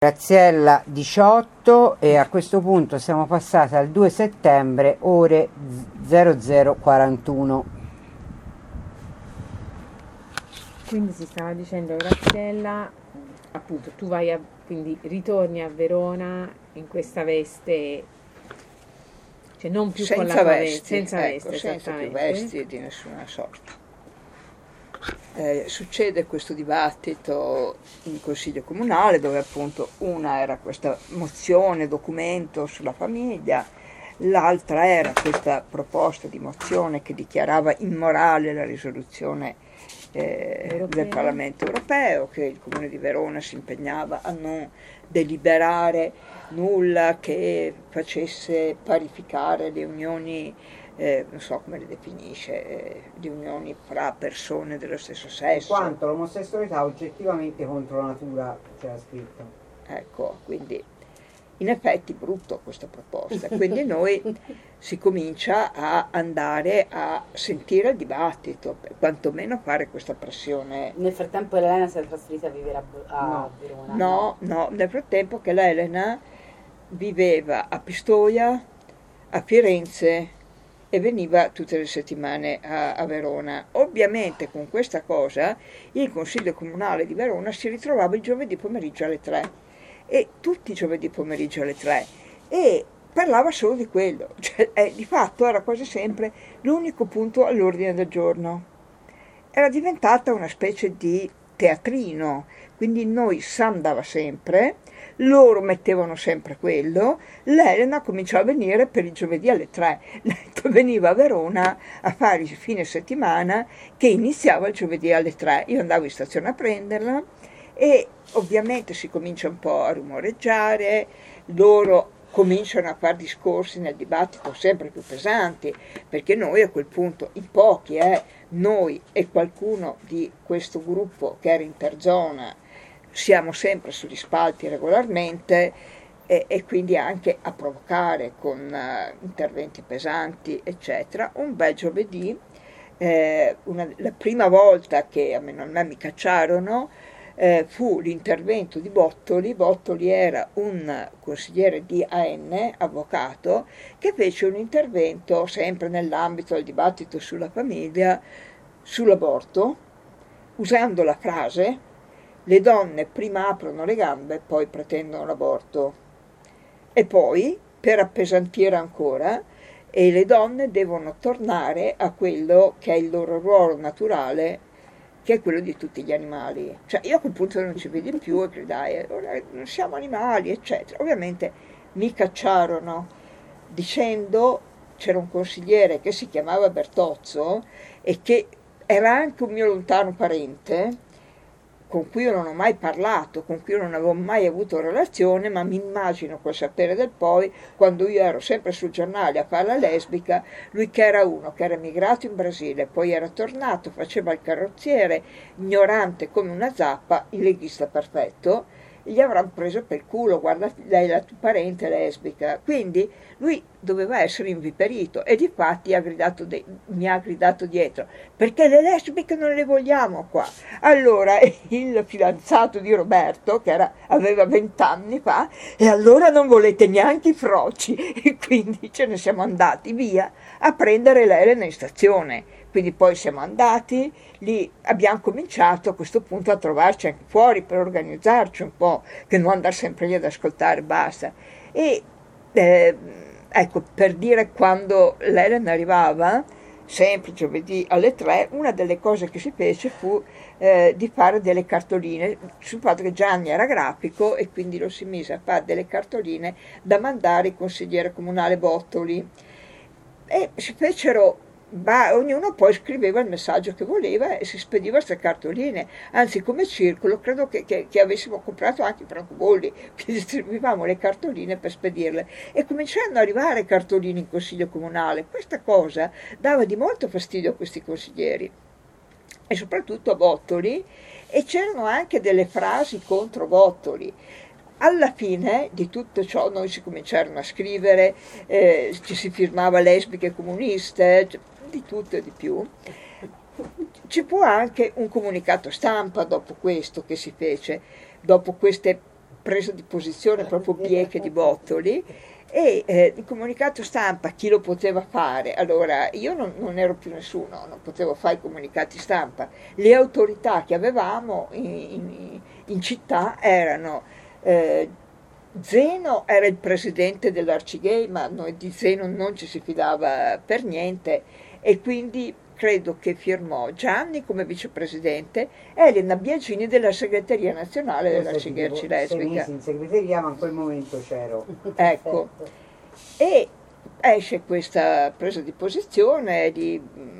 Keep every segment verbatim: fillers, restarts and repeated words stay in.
Graziella diciotto e a questo punto siamo passati al due settembre ore zero zero quarantuno. Quindi si stava dicendo Graziella, appunto tu vai a, quindi ritorni a Verona in questa veste, cioè non più con la senza tua vesti, veste, senza ecco, veste, senza più esattamente. vesti di nessuna sorta. Eh, succede questo dibattito in consiglio comunale dove appunto una era questa mozione, documento sulla famiglia, l'altra era questa proposta di mozione che dichiarava immorale la risoluzione eh, del Parlamento europeo, che il Comune di Verona si impegnava a non deliberare nulla che facesse parificare le unioni, eh, non so come le definisce, eh, le unioni fra persone dello stesso sesso. In quanto l'omosessualità oggettivamente contro natura, c'era scritto. Ecco, quindi in effetti brutto questa proposta, quindi noi si comincia a andare a sentire il dibattito, quantomeno fare questa pressione. Nel frattempo Elena si è trasferita a vivere a, a No. Verona? No, no, nel frattempo che l'Elena viveva a Pistoia, a Firenze e veniva tutte le settimane a, a Verona. Ovviamente con questa cosa il Consiglio Comunale di Verona si ritrovava il giovedì pomeriggio alle tre e tutti i giovedì pomeriggio alle tre e parlava solo di quello, cioè, eh, di fatto era quasi sempre l'unico punto all'ordine del giorno. Era diventata una specie di teatrino, quindi noi s'andava sempre, loro mettevano sempre quello, l'Elena cominciava a venire per il giovedì alle tre, veniva a Verona a fare il fine settimana che iniziava il giovedì alle tre, io andavo in stazione a prenderla e ovviamente si comincia un po' a rumoreggiare, loro cominciano a fare discorsi nel dibattito sempre più pesanti, perché noi a quel punto, in pochi, eh, noi e qualcuno di questo gruppo che era interzona, siamo sempre sugli spalti regolarmente e, e quindi anche a provocare con uh, interventi pesanti, eccetera. Un bel giovedì, eh, una, la prima volta che a me, a me mi cacciarono, Eh, fu l'intervento di Bottoli. Bottoli era un consigliere di A N, avvocato, che fece un intervento sempre nell'ambito del dibattito sulla famiglia, sull'aborto, usando la frase: le donne prima aprono le gambe, poi pretendono l'aborto. E poi, per appesantire ancora, e le donne devono tornare a quello che è il loro ruolo naturale, che è quello di tutti gli animali. Cioè io a quel punto non ci vedi più e gridai, non siamo animali, eccetera. Ovviamente mi cacciarono dicendo, c'era un consigliere che si chiamava Bertozzo e che era anche un mio lontano parente, con cui io non ho mai parlato, con cui io non avevo mai avuto relazione, ma mi immagino col sapere del poi, quando io ero sempre sul giornale a fare la lesbica, lui che era uno che era emigrato in Brasile, poi era tornato, faceva il carrozziere, ignorante come una zappa, il leghista perfetto, gli avranno preso per il culo, guarda lei la tua parente lesbica, quindi lui doveva essere inviperito e difatti ha gridato de- mi ha gridato dietro, perché le lesbiche non le vogliamo qua. Allora il fidanzato di Roberto, che era, aveva vent'anni fa, e allora non volete neanche i froci, e quindi ce ne siamo andati via a prendere l'Elena in stazione. Quindi poi siamo andati, lì abbiamo cominciato a questo punto a trovarci anche fuori per organizzarci un po', che non andare sempre lì ad ascoltare, basta. E eh, ecco, per dire, quando l'Elena arrivava, sempre giovedì alle tre, una delle cose che si fece fu eh, di fare delle cartoline, sul fatto che Gianni era grafico e quindi lo si mise a fare delle cartoline da mandare al consigliere comunale Bottoli. E si fecero... Ma ognuno poi scriveva il messaggio che voleva e si spediva queste cartoline, anzi come circolo credo che, che, che avessimo comprato anche i francobolli, che distribuivamo le cartoline per spedirle e cominciarono ad arrivare cartoline in consiglio comunale. Questa cosa dava di molto fastidio a questi consiglieri e soprattutto a Bottoli, e c'erano anche delle frasi contro Bottoli. Alla fine di tutto ciò noi si cominciarono a scrivere, eh, ci si firmava lesbiche comuniste, di tutto e di più. Ci fu anche un comunicato stampa dopo questo che si fece, dopo queste presa di posizione proprio bieche di bottoli. E eh, il comunicato stampa chi lo poteva fare? Allora io non, non ero più nessuno, non potevo fare i comunicati stampa. Le autorità che avevamo in, in, in città erano eh, Zeno era il presidente dell'Arcigay, ma noi di Zeno non ci si fidava per niente, e quindi credo che firmò Gianni come vicepresidente, Elena Biagini della segreteria nazionale dell'Arcigay Arcilesbica. In segreteria, ma in quel momento c'ero. Ecco, e esce questa presa di posizione di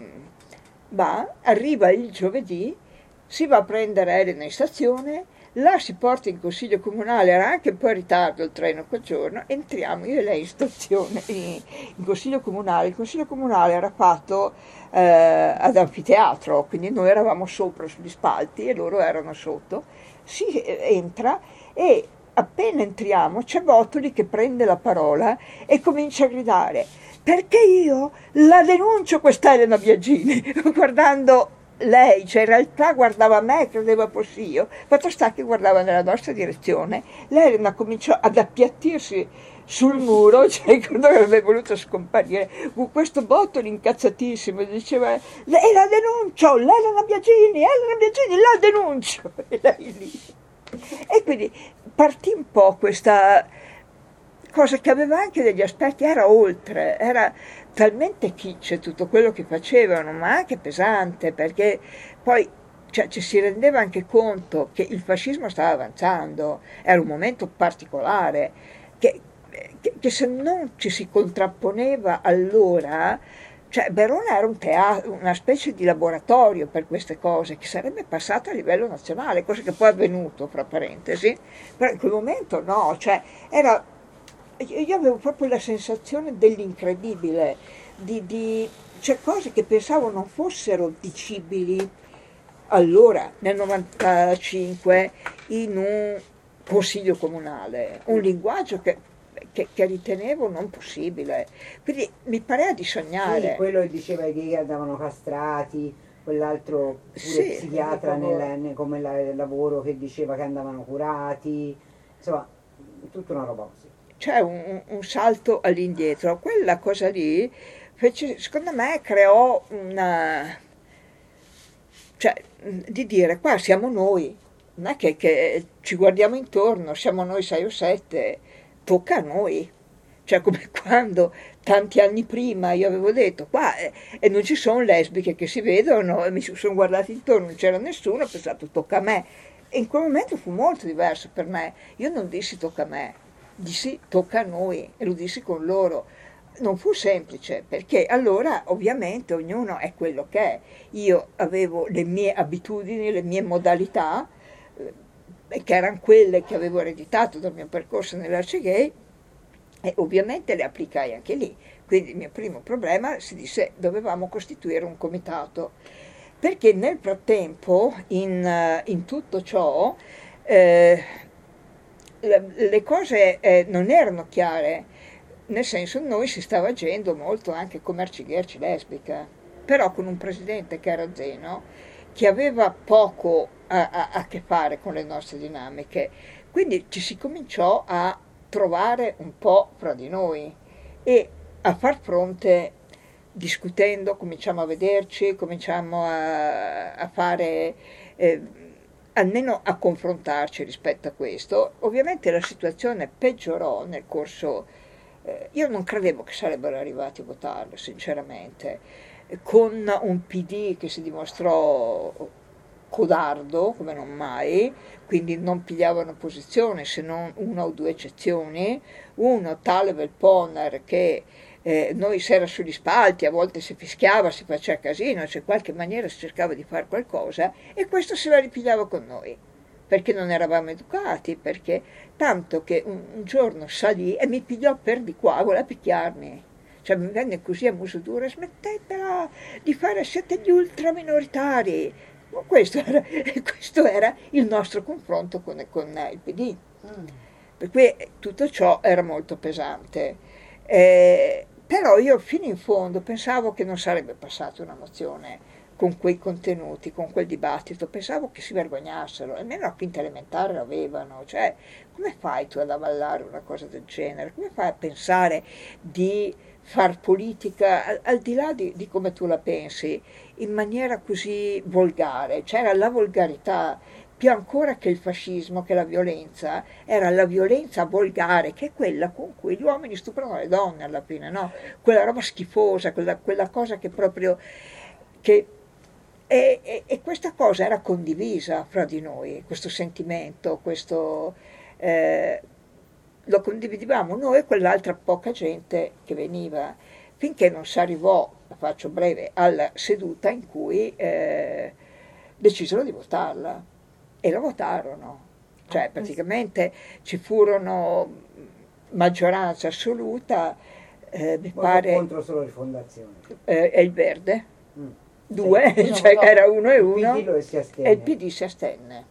va, arriva il giovedì, si va a prendere Elena in stazione, la si porta in consiglio comunale, era anche un po' in ritardo il treno quel giorno, entriamo io e lei in stazione, in, in consiglio comunale. Il consiglio comunale era fatto eh, ad anfiteatro, quindi noi eravamo sopra sugli spalti e loro erano sotto. Si entra e appena entriamo c'è Bottoli che prende la parola e comincia a gridare: perché io la denuncio questa Elena Biagini, guardando lei, cioè in realtà guardava me, credeva fossi io, fatto sta che guardava nella nostra direzione. L'Elena cominciò ad appiattirsi sul muro, cioè credo che avrebbe voluto scomparire, con questo Bottoli incazzatissimo, diceva: lei la denuncio, l'Elena Biagini, Elena Biagini, la denuncio, e lei lì. E quindi partì un po' questa cosa che aveva anche degli aspetti, era oltre, era talmente kitsch tutto quello che facevano, ma anche pesante, perché poi cioè, ci si rendeva anche conto che il fascismo stava avanzando, era un momento particolare, che, che, che se non ci si contrapponeva allora, cioè Verona era un teatro, una specie di laboratorio per queste cose, che sarebbe passato a livello nazionale, cosa che poi è avvenuto, fra parentesi, però in quel momento no, cioè era... Io avevo proprio la sensazione dell'incredibile, di, di cioè cose che pensavo non fossero dicibili allora, nel novantacinque, in un consiglio comunale, un linguaggio che, che, che ritenevo non possibile. Quindi mi pareva di sognare. Sì, quello che diceva che andavano castrati, quell'altro pure sì, psichiatra nel, come la, lavoro che diceva che andavano curati, insomma, tutta una roba così. C'è un, un salto all'indietro, quella cosa lì fece, secondo me creò una, cioè di dire qua siamo noi, non è che, che ci guardiamo intorno, siamo noi sei o sette, tocca a noi, cioè come quando tanti anni prima io avevo detto qua eh, e non ci sono lesbiche che si vedono, e mi sono guardati intorno, non c'era nessuno, ho pensato tocca a me, e in quel momento fu molto diverso per me, io non dissi tocca a me, dissi tocca a noi, e lo dissi con loro. Non fu semplice, perché allora ovviamente ognuno è quello che è. Io avevo le mie abitudini, le mie modalità, eh, che erano quelle che avevo ereditato dal mio percorso nell'Arcigay, e ovviamente le applicai anche lì. Quindi il mio primo problema si disse dovevamo costituire un comitato, perché nel frattempo in, in tutto ciò eh, le cose eh, non erano chiare, nel senso noi si stava agendo molto anche come Arcigay Arcilesbica, però con un presidente che era Zeno, che aveva poco a, a, a che fare con le nostre dinamiche, quindi ci si cominciò a trovare un po' fra di noi e a far fronte, discutendo, cominciamo a vederci, cominciamo a, a fare... Eh, almeno a confrontarci rispetto a questo. Ovviamente la situazione peggiorò nel corso, eh, io non credevo che sarebbero arrivati a votarlo, sinceramente, con un P D che si dimostrò codardo come non mai, quindi non pigliavano posizione se non una o due eccezioni, uno tale Velponer che Eh, noi si era sugli spalti, a volte si fischiava, si faceva casino, cioè in qualche maniera si cercava di fare qualcosa, e questo se la ripigliava con noi, perché non eravamo educati, perché tanto che un, un giorno salì e mi pigliò per di qua, voleva picchiarmi, cioè mi venne così a muso duro: smettetela di fare, siete gli ultraminoritari. Ma questo era, questo era il nostro confronto con, con il P D, mm. Per cui tutto ciò era molto pesante. Eh, Però io fino in fondo pensavo che non sarebbe passata una mozione con quei contenuti, con quel dibattito, pensavo che si vergognassero, almeno la quinta elementare l'avevano, cioè come fai tu ad avallare una cosa del genere? Come fai a pensare di far politica, al, al di là di, di come tu la pensi, in maniera così volgare? C'era la volgarità, più ancora che il fascismo, che la violenza, era la violenza volgare, che è quella con cui gli uomini stuprano le donne alla fine, no? Quella roba schifosa, quella, quella cosa che proprio... Che, e, e, e questa cosa era condivisa fra di noi, questo sentimento, questo... Eh, lo condividevamo noi e quell'altra poca gente che veniva, finché non si arrivò, la faccio breve, alla seduta in cui eh, decisero di votarla. E la votarono, cioè praticamente ci furono maggioranza assoluta, eh, mi pare... contro solo Rifondazione. Eh, e il Verde, Mm. due, Sì, cioè no, era uno e uno, il P D lo si astenne. e il P D si astenne.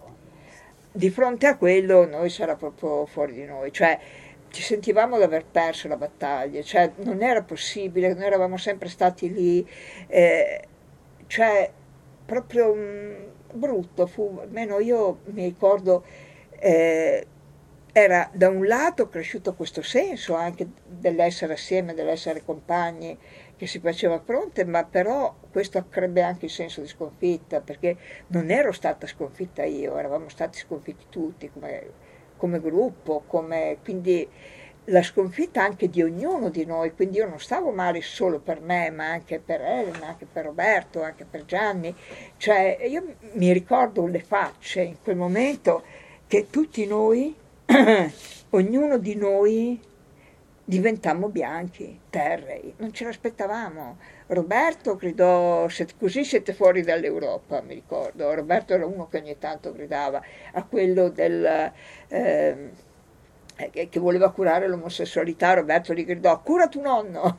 Di fronte a quello noi c'era proprio fuori di noi, cioè ci sentivamo di aver perso la battaglia, cioè non era possibile, noi eravamo sempre stati lì, eh, cioè proprio mh, brutto, fu, almeno io mi ricordo, eh, era da un lato cresciuto questo senso anche dell'essere assieme, dell'essere compagni, che si faceva fronte, ma però questo accrebbe anche il senso di sconfitta, perché non ero stata sconfitta io, eravamo stati sconfitti tutti come, come gruppo, come, quindi la sconfitta anche di ognuno di noi, quindi io non stavo male solo per me, ma anche per Elena, anche per Roberto, anche per Gianni, cioè io mi ricordo le facce in quel momento che tutti noi, ognuno di noi, diventammo bianchi, terrei, non ce l'aspettavamo. Roberto gridò, così siete fuori dall'Europa, mi ricordo. Roberto era uno che ogni tanto gridava a quello del, eh, che voleva curare l'omosessualità. Roberto gli gridò, cura tu nonno.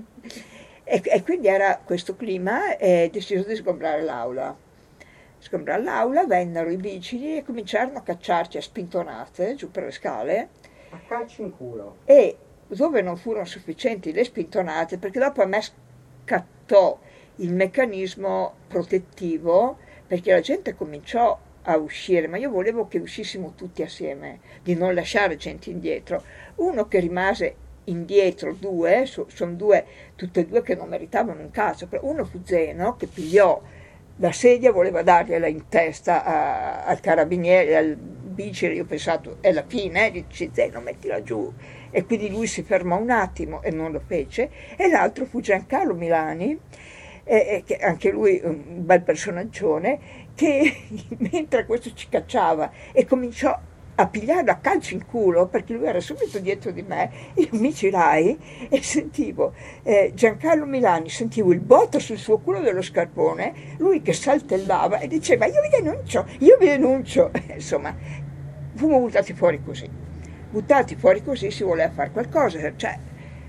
e, e quindi era questo clima e deciso di sgombrare l'aula. Sgombrare l'aula, vennero i vigili e cominciarono a cacciarci a spintonate giù per le scale. A calci in culo. E dove non furono sufficienti le spintonate, perché dopo a me scattò il meccanismo protettivo, perché la gente cominciò a uscire, ma io volevo che uscissimo tutti assieme, di non lasciare gente indietro. Uno che rimase indietro, due, sono due, tutte e due che non meritavano un cazzo, però uno fu Zeno che pigliò la sedia, voleva dargliela in testa a, al carabiniere, al vigile, io ho pensato è la fine, gli dice Zeno mettila giù, e quindi lui si fermò un attimo e non lo fece, e l'altro fu Giancarlo Milani, eh, che anche lui un bel personaggione, che mentre questo ci cacciava e cominciò a pigliarlo a calci in culo, perché lui era subito dietro di me, io mi girai e sentivo eh, Giancarlo Milani, sentivo il botto sul suo culo dello scarpone, lui che saltellava e diceva io vi denuncio, io vi denuncio, insomma fummo buttati fuori così, buttati fuori così si voleva fare qualcosa, cioè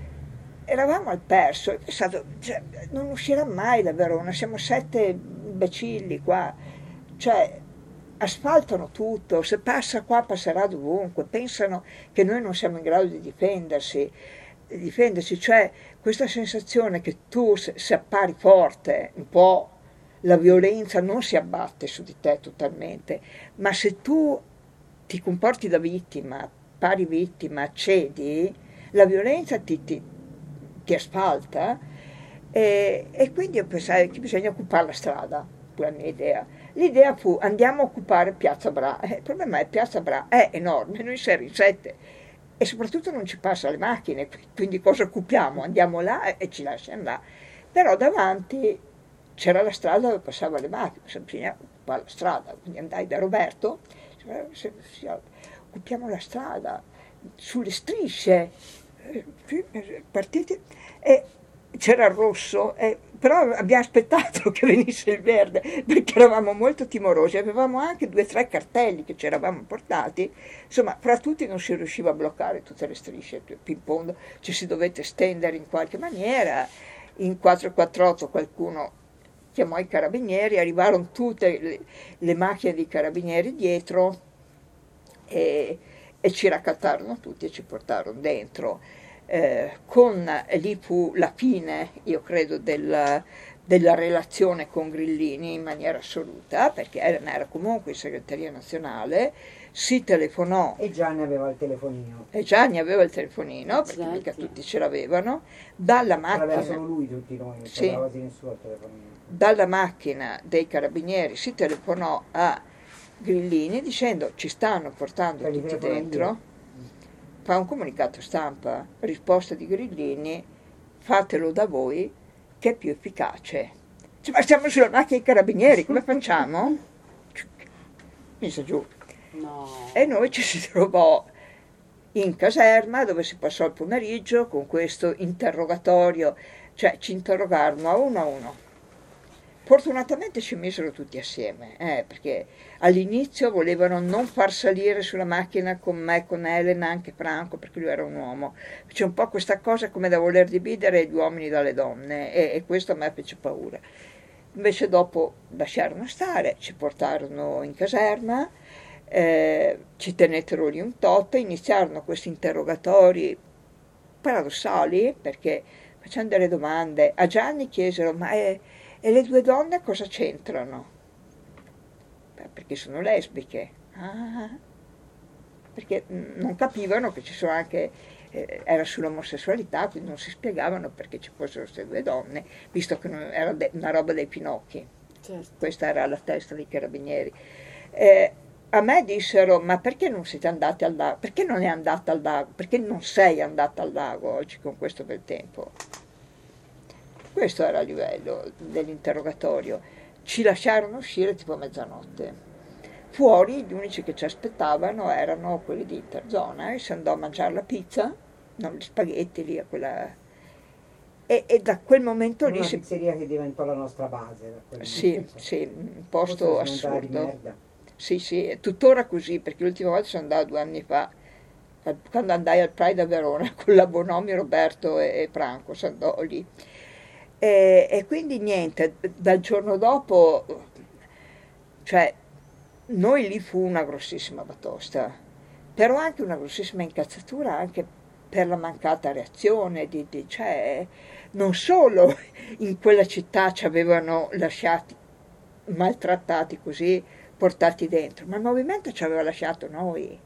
eravamo al perso, ho pensato, cioè, non uscirà mai da Verona, siamo sette imbecilli qua, cioè asfaltano tutto, se passa qua passerà dovunque, pensano che noi non siamo in grado di difendersi, di difendersi, cioè questa sensazione che tu se, se appari forte, un po' la violenza non si abbatte su di te totalmente, ma se tu ti comporti da vittima, pari vittima, cedi, la violenza ti, ti, ti asfalta e, e quindi io pensai che bisogna occupare la strada, la mia idea. L'idea fu andiamo a occupare Piazza Bra. Eh, il problema è che Piazza Bra è enorme, noi siamo in sette e soprattutto non ci passano le macchine, quindi cosa occupiamo? Andiamo là e ci lasciamo là. Però davanti c'era la strada dove passavano le macchine, bisogna occupare la strada, quindi andai da Roberto, occupiamo la strada, sulle strisce, partiti, e c'era il rosso, e, però abbiamo aspettato che venisse il verde perché eravamo molto timorosi, avevamo anche due o tre cartelli che ci eravamo portati, insomma fra tutti non si riusciva a bloccare tutte le strisce, ping pong, ci si dovette stendere in qualche maniera, in quattrocentoquarantotto qualcuno chiamò i carabinieri, arrivarono tutte le, le macchine dei carabinieri dietro e, e ci raccattarono tutti e ci portarono dentro. Eh, con lì fu la fine, io credo, del della relazione con Grillini in maniera assoluta, perché Elena era comunque in segreteria nazionale, si telefonò. E Gianni aveva il telefonino. E Gianni aveva il telefonino, perché Certo. mica tutti ce l'avevano, dalla Ce l'aveva macchina, solo lui, tutti noi, non Sì. c'era quasi nessuno al telefonino. dalla macchina dei carabinieri si telefonò a Grillini dicendo ci stanno portando Cioè, gli tutti telefona dentro, io. fa un comunicato stampa, risposta di Grillini, fatelo da voi che è più efficace. Cioè, ma siamo sulla macchina dei carabinieri, come facciamo? Mise giù. No. E noi ci si trovò in caserma dove si passò il pomeriggio con questo interrogatorio, cioè ci interrogarono a uno a uno. Fortunatamente ci misero tutti assieme, eh, perché all'inizio volevano non far salire sulla macchina con me, con Elena, anche Franco, perché lui era un uomo. C'è un po' questa cosa come da voler dividere gli uomini dalle donne e, e questo a me fece paura. Invece dopo lasciarono stare, ci portarono in caserma, eh, ci tenettero lì un tot, iniziarono questi interrogatori paradossali perché facendo delle domande a Gianni chiesero ma è, e le due donne cosa c'entrano? Beh, perché sono lesbiche. Ah, perché non capivano che ci sono anche, eh, era sull'omosessualità, quindi non si spiegavano perché ci fossero queste due donne, visto che non, era de, una roba dei Pinocchi. Certo. Questa era la testa dei carabinieri. Eh, a me dissero, ma perché non siete andati al lago? Perché non è andata al lago? Perché non sei andata al lago oggi con questo bel tempo? Questo era il livello dell'interrogatorio. Ci lasciarono uscire tipo a mezzanotte. Fuori gli unici che ci aspettavano erano quelli di Interzona e si andò a mangiare la pizza, non gli spaghetti lì a quella... E, e da quel momento Una lì si... pizzeria che diventò la nostra base. Da quel Sì, momento. sì, un Forse posto si montava di assurdo. merda. Sì, sì, è tuttora così, perché l'ultima volta sono andata due anni fa, quando andai al Pride a Verona con la Bonomi, Roberto e, e Franco, si andò lì. E, e quindi niente, dal giorno dopo, cioè, noi lì fu una grossissima batosta, però anche una grossissima incazzatura anche per la mancata reazione, di, di, cioè, non solo in quella città ci avevano lasciati maltrattati così, portati dentro, ma il movimento ci aveva lasciato noi,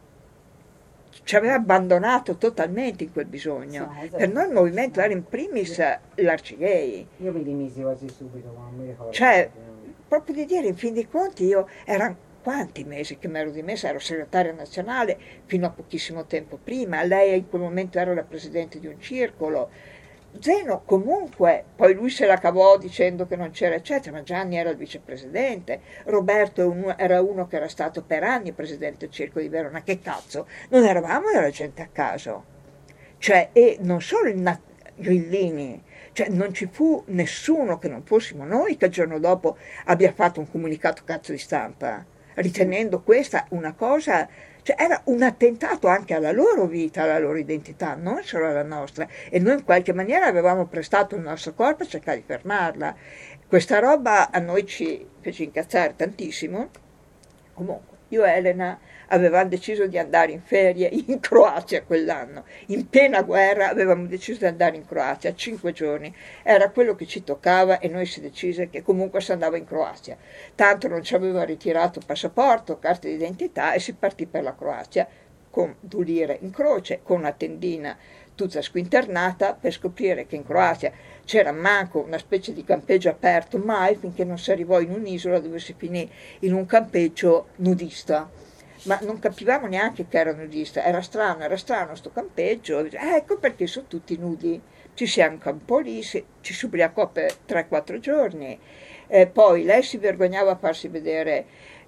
ci aveva abbandonato totalmente in quel bisogno. Sì, esatto. Per noi il movimento era in primis l'Arcigay, Io mi dimisi quasi subito, ma non mi ricordo. cioè proprio di dire, in fin dei conti io erano quanti mesi che mi ero dimessa, ero segretaria nazionale fino a pochissimo tempo prima, lei in quel momento era la presidente di un circolo, Zeno comunque, poi lui se la cavò dicendo che non c'era eccetera, ma Gianni era il vicepresidente, Roberto un, era uno che era stato per anni presidente del Circolo di Verona, che cazzo, non eravamo della gente a caso, cioè, e non solo il Nat- Grillini, cioè non ci fu nessuno che non fossimo noi che il giorno dopo abbia fatto un comunicato cazzo di stampa, ritenendo questa una cosa, cioè era un attentato anche alla loro vita, alla loro identità, non solo alla nostra, e noi in qualche maniera avevamo prestato il nostro corpo a cercare di fermarla. Questa roba a noi ci fece incazzare tantissimo. Comunque, io e Elena avevamo deciso di andare in ferie in Croazia quell'anno, in piena guerra avevamo deciso di andare in Croazia, cinque giorni, era quello che ci toccava e noi si decise che comunque si andava in Croazia, tanto non ci aveva ritirato passaporto, carte d'identità e si partì per la Croazia con due lire in croce, con una tendina tutta squinternata per scoprire che in Croazia c'era manco una specie di campeggio aperto mai finché non si arrivò in un'isola dove si finì in un campeggio nudista. Ma non capivamo neanche che era nudista, era strano, era strano sto campeggio, eh, ecco perché sono tutti nudi, ci si ancampò lì, si, ci si ubriacò per tre quattro giorni, eh, poi lei si vergognava a farsi vedere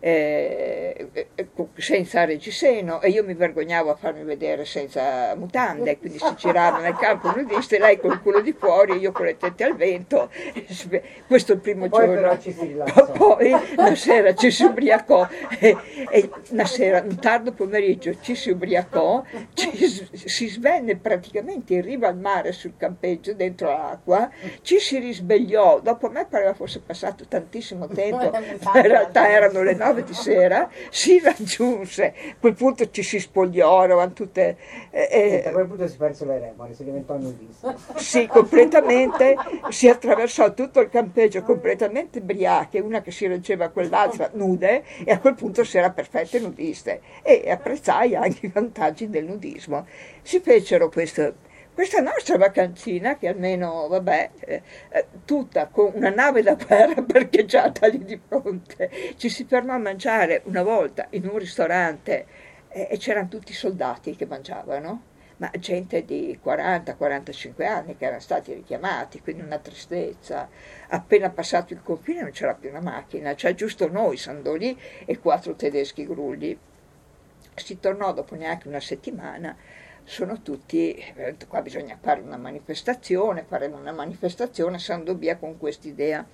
eh, senza reggiseno e io mi vergognavo a farmi vedere senza mutande, quindi si girava nel campo nudista e lei col culo di fuori e io con le tette al vento, questo è il primo Poi giorno. però ci si rilassò. Poi la sera ci si ubriacò e, e una sera, un tardo pomeriggio ci si ubriacò, ci, si svenne praticamente in riva al mare sul campeggio dentro l'acqua, ci si risvegliò, dopo a me pareva fosse passato passato tantissimo tempo, in realtà erano le nove di sera, si raggiunse, a quel punto ci si spogliò, eravamo tutte... Eh, Senta, a quel punto si persero le remore, si diventò nudista. sì, completamente, si attraversò tutto il campeggio completamente ubriache, una che si reggeva a quell'altra nude, e a quel punto si era perfette nudiste, e apprezzai anche i vantaggi del nudismo. Si fecero questo... Questa nostra vacancina, che almeno, vabbè, eh, eh, tutta con una nave da guerra parcheggiata lì di fronte, ci si fermò a mangiare una volta in un ristorante eh, e c'erano tutti i soldati che mangiavano, ma gente di quaranta quarantacinque anni che erano stati richiamati, quindi una tristezza. Appena passato il confine non c'era più una macchina, cioè giusto noi, Sandoli e quattro tedeschi grulli. Si tornò dopo neanche una settimana. Sono tutti, qua bisogna fare una manifestazione, faremo una manifestazione, Sandobia con quest'idea.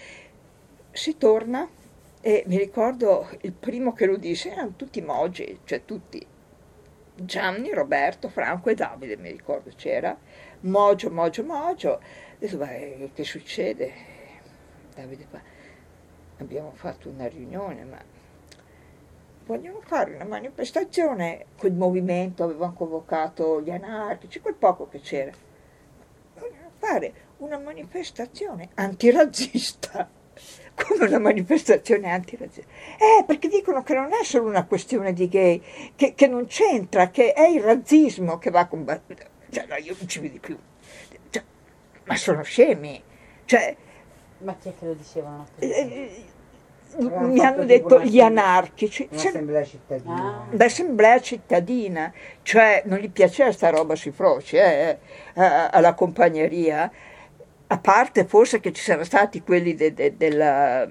Si torna e mi ricordo il primo che lo disse, erano tutti Moggi, cioè tutti, Gianni, Roberto, Franco e Davide, mi ricordo c'era, Mogio, Mogio, Mogio. Ho detto, beh, che succede? Davide fa, abbiamo fatto una riunione, ma... vogliono fare una manifestazione, quel movimento avevano convocato gli anarchici, quel poco che c'era, vogliono fare una manifestazione antirazzista, come una manifestazione antirazzista? Eh, perché dicono che non è solo una questione di gay, che, che non c'entra, che è il razzismo che va combattuto. Cioè, no, io non ci vedo più, cioè, ma sono scemi, cioè... Ma chi è che lo dicevano? Eh, mi hanno detto gli anarchici, Un'assemblea cittadina. Ah. l'assemblea cittadina, cioè non gli piaceva sta roba sui froci, eh, alla compagneria, a parte forse che ci saranno stati quelli de, de, della,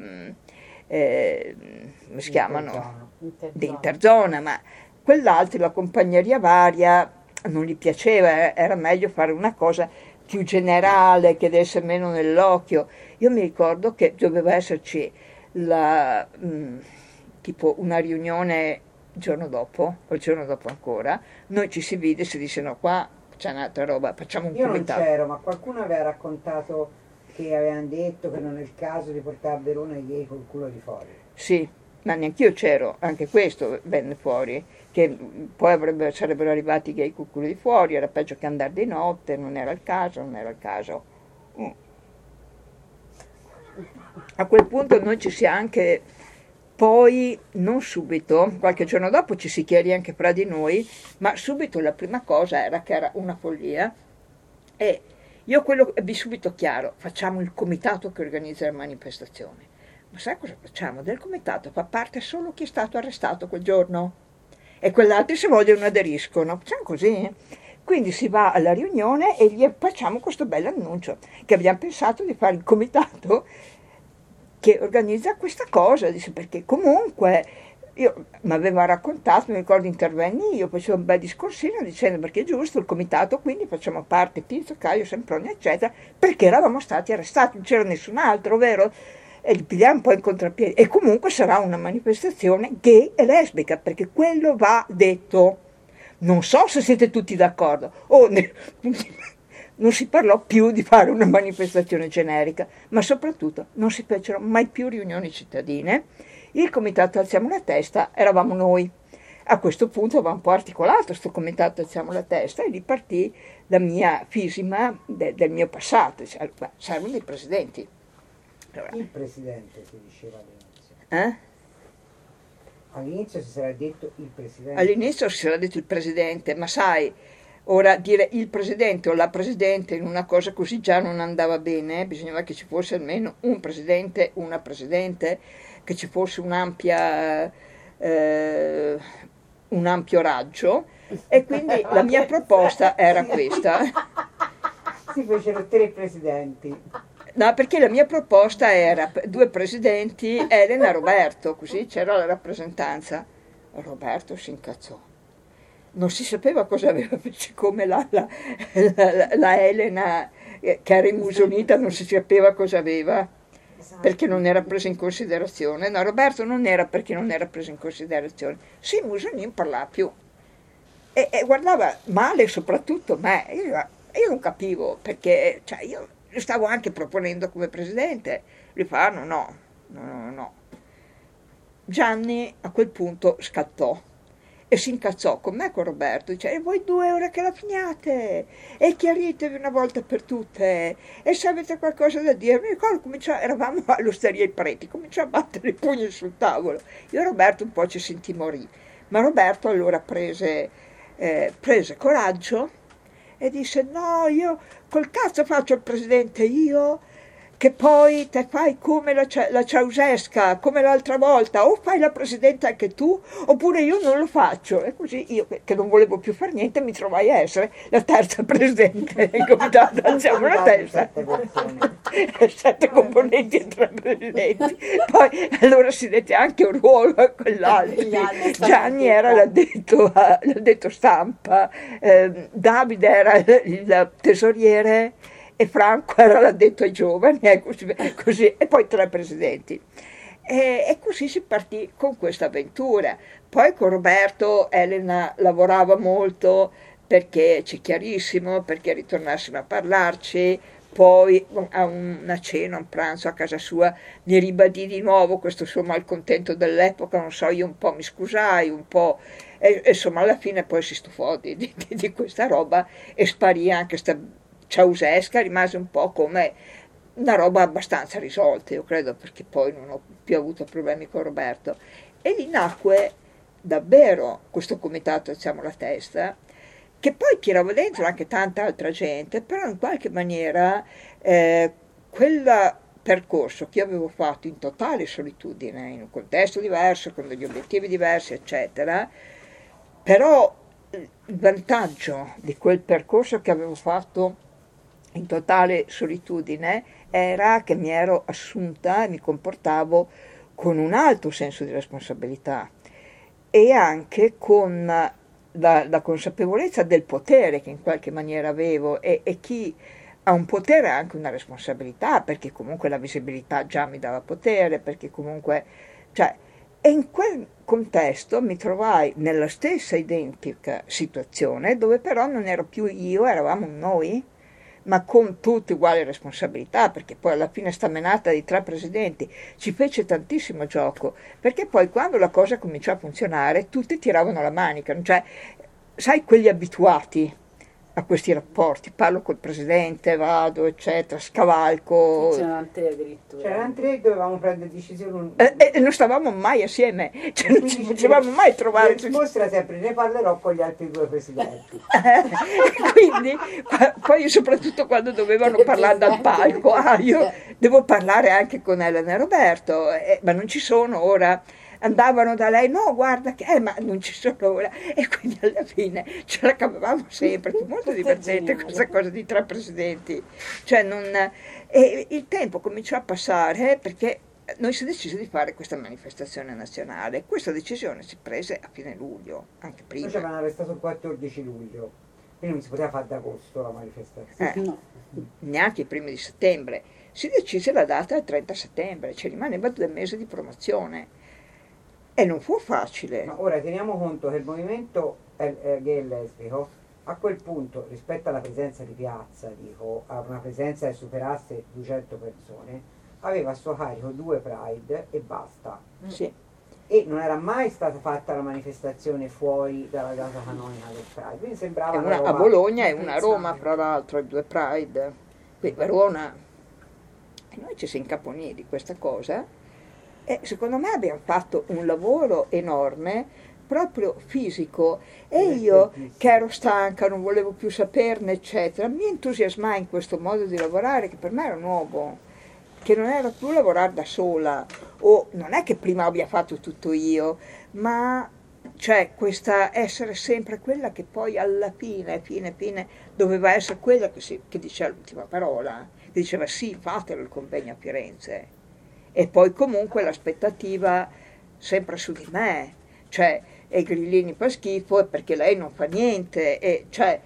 eh, come si chiamano? Interzona. Di Interzona, ma quell'altro, la compagneria varia, non gli piaceva, era meglio fare una cosa più generale, che desse meno nell'occhio. Io mi ricordo che doveva esserci la, mh, tipo una riunione il giorno dopo, o il giorno dopo ancora, noi ci si vide e si disse no, qua c'è un'altra roba, facciamo un Io non comitato. c'ero, ma qualcuno aveva raccontato che avevano detto che non è il caso di portare a Verona i gay col culo di fuori. Sì, ma neanch'io c'ero, anche questo venne fuori, che poi avrebbe, sarebbero arrivati i gay col culo di fuori, era peggio che andare di notte, non era il caso, non era il caso. Mm. A quel punto noi ci si è anche, poi non subito, qualche giorno dopo ci si chiarì anche fra di noi, ma subito la prima cosa era che era una follia, e io quello ebbi subito chiaro, facciamo il comitato che organizza la manifestazione. Ma sai cosa facciamo? Del comitato fa parte solo chi è stato arrestato quel giorno, e quell'altri se vogliono aderiscono, facciamo così. Quindi si va alla riunione e gli facciamo questo bell'annuncio, che abbiamo pensato di fare il comitato che organizza questa cosa, dice, perché comunque io mi aveva raccontato, mi ricordo intervenni io, facevo un bel discorsino dicendo perché è giusto il comitato, quindi facciamo parte Pinzo, Caio, Semproni, eccetera, perché eravamo stati arrestati, non c'era nessun altro, vero? E li pigliamo un po' in contropiede. E comunque sarà una manifestazione gay e lesbica, perché quello va detto. Non so se siete tutti d'accordo, o ne, non si parlò più di fare una manifestazione generica, ma soprattutto non si fecero mai più riunioni cittadine. Il comitato Alziamo la Testa eravamo noi. A questo punto avevamo un po' articolato questo comitato Alziamo la Testa e lì partì la mia fisima de, del mio passato, cioè, servono dei presidenti. Allora, Il presidente si diceva all'inizio. eh? All'inizio si sarà detto il presidente. All'inizio si era detto il presidente, ma sai, ora dire il presidente o la presidente in una cosa così già non andava bene, bisognava che ci fosse almeno un presidente, una presidente, che ci fosse un'ampia, eh, un ampio raggio, e quindi la mia proposta era questa. Si fecero tre presidenti. No, perché la mia proposta era due presidenti, Elena e Roberto, così c'era la rappresentanza. Roberto si incazzò. Non si sapeva cosa aveva, come la, la, la, la Elena, che era immusonita, non si sapeva cosa aveva, perché non era presa in considerazione. No, Roberto non era perché non era preso in considerazione. Si immusonì, non parlava più. E, e guardava male soprattutto me. Io, io non capivo, perché cioè, io lo stavo anche proponendo come presidente, lui fa no, no, no, no, no. Gianni a quel punto scattò e si incazzò con me e con Roberto, dice e voi due ora che la finiate e chiaritevi una volta per tutte e se avete qualcosa da dire, mi ricordo cominciò, eravamo all'Osteria ai Preti, cominciò a battere i pugni sul tavolo, io e Roberto un po' ci sentimmo ri, ma Roberto allora prese, eh, prese coraggio e disse no, io col cazzo faccio il presidente io, che poi te fai come la, la Ceausesca, come l'altra volta, o fai la presidente anche tu, oppure io non lo faccio. E così io, che non volevo più fare niente, mi trovai a essere la terza presidente del comitato, alziamo la testa, sette componenti e tre presidenti. Poi allora si dette anche un ruolo a quell'altro. Gianni era l'addetto, l'addetto stampa, eh, Davide era il, il tesoriere, e Franco era l'addetto ai giovani, e così, così, e poi tre presidenti. E, e così si partì con questa avventura. Poi con Roberto Elena lavorava molto perché c'è chiarissimo, perché ritornassimo a parlarci, poi a una cena, un pranzo a casa sua, mi ribadì di nuovo questo suo malcontento dell'epoca, non so, io un po' mi scusai, un po', e, e insomma alla fine poi si stufò di, di, di questa roba e sparì anche sta Ceausesca, rimase un po' come una roba abbastanza risolta, io credo, perché poi non ho più avuto problemi con Roberto. E lì nacque davvero questo comitato Alziamo la Testa, che poi tirava dentro anche tanta altra gente, però in qualche maniera eh, quel percorso che io avevo fatto in totale solitudine, in un contesto diverso, con degli obiettivi diversi, eccetera, però il vantaggio di quel percorso che avevo fatto in totale solitudine era che mi ero assunta e mi comportavo con un alto senso di responsabilità e anche con la, la consapevolezza del potere che in qualche maniera avevo e, e chi ha un potere ha anche una responsabilità, perché comunque la visibilità già mi dava potere, perché comunque, cioè, e in quel contesto mi trovai nella stessa identica situazione, dove però non ero più io, eravamo noi, ma con tutte uguali responsabilità, perché poi alla fine sta menata di tre presidenti ci fece tantissimo gioco, perché poi quando la cosa cominciò a funzionare tutti tiravano la manica, cioè, sai, quelli abituati a questi rapporti, parlo col presidente, vado, eccetera, scavalco. C'erano tre addirittura. C'erano tre, dovevamo prendere decisioni. E, e non stavamo mai assieme, cioè non ci facevamo mai trovare. La risposta sempre, ne parlerò con gli altri due presidenti. Quindi, poi soprattutto quando dovevano parlare dal palco, ah, io devo parlare anche con Elena e Roberto, eh, ma non ci sono ora. Andavano da lei, no guarda che, eh, ma non ci sono ora, e quindi alla fine ce la cavavamo sempre, fu molto divertente questa cosa di tre presidenti, cioè non, e il tempo cominciò a passare perché noi si decise di fare questa manifestazione nazionale, questa decisione si prese a fine luglio, anche prima. Noi ci avevano arrestato il quattordici luglio, quindi non si poteva fare ad agosto la manifestazione. Eh, No. neanche i primi di settembre, si decise la data del trenta settembre, ci rimaneva due mesi di promozione. E non fu facile. Ma ora teniamo conto che il movimento eh, eh, gay e lesbico a quel punto, rispetto alla presenza di piazza, dico, a una presenza che superasse duecento persone, aveva a suo carico due Pride e basta. Sì. E non era mai stata fatta la manifestazione fuori dalla data canonica del Pride. Quindi sembrava Una a Bologna e una a Roma, fra l'altro, i due Pride. Qui Verona. E noi ci si incaponì di questa cosa. E secondo me abbiamo fatto un lavoro enorme, proprio fisico, e io che ero stanca, non volevo più saperne, eccetera, mi entusiasmai in questo modo di lavorare che per me era nuovo, che non era più lavorare da sola, o non è che prima abbia fatto tutto io, ma cioè questa essere sempre quella che poi alla fine, fine, fine, doveva essere quella che, si, che diceva l'ultima parola, che diceva sì, fatelo il convegno a Firenze. E poi comunque l'aspettativa sempre su di me, cioè, e Grillini fa schifo, e perché lei non fa niente, e cioè,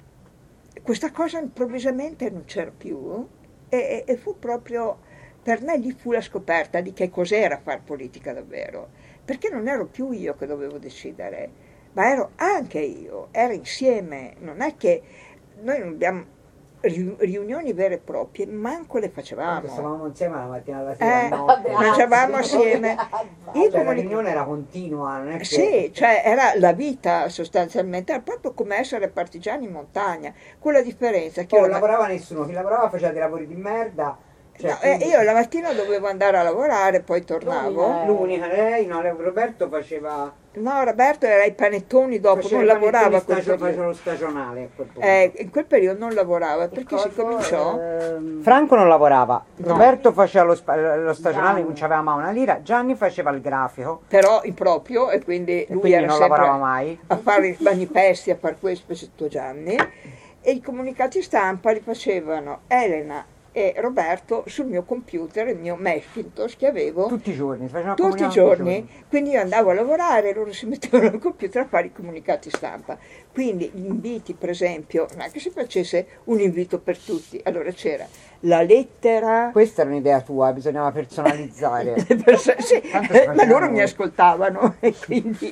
questa cosa improvvisamente non c'era più, e, e fu proprio, per me lì fu la scoperta di che cos'era far politica davvero, perché non ero più io che dovevo decidere, ma ero anche io, era insieme, non è che noi non abbiamo ri- riunioni vere e proprie, manco le Quando facevamo. stavamo insieme la mattina alla sera, Eh, la notte. mangiavamo assieme. I Cioè, la comuni- riunione era continua, non è che... Sì, cioè era la vita sostanzialmente, era proprio come essere partigiani in montagna, con la differenza che Poi io non la, lavorava nessuno, chi lavorava faceva dei lavori di merda. Cioè, no, eh, quindi- io la mattina dovevo andare a lavorare, poi tornavo. L'unica, lei, no, lei- Roberto faceva... No, Roberto era ai panettoni dopo, faceva non i panettoni lavorava a quel stagio- periodo. faceva lo stagionale a quel punto. Eh, in quel periodo non lavorava perché si cominciò. ehm, Franco non lavorava, No. Roberto faceva lo, spa- lo stagionale, Gianni. non c'aveva mai una lira, Gianni faceva il grafico, Però in proprio, e quindi e lui quindi era non sempre lavorava mai. a fare i manifesti, a fare questo, questo Gianni, e i comunicati stampa li facevano Elena e Roberto sul mio computer, il mio Macintosh che avevo Tutti i giorni, si faceva tutti i comunicare giorni, quindi io andavo a lavorare e loro si mettevano al computer a fare i comunicati stampa. Quindi gli inviti, per esempio, non è che si facesse un invito per tutti, allora c'era la lettera. Questa era un'idea tua, bisognava personalizzare. Sì, Tanto si eh, ma loro facevano- mi ascoltavano e quindi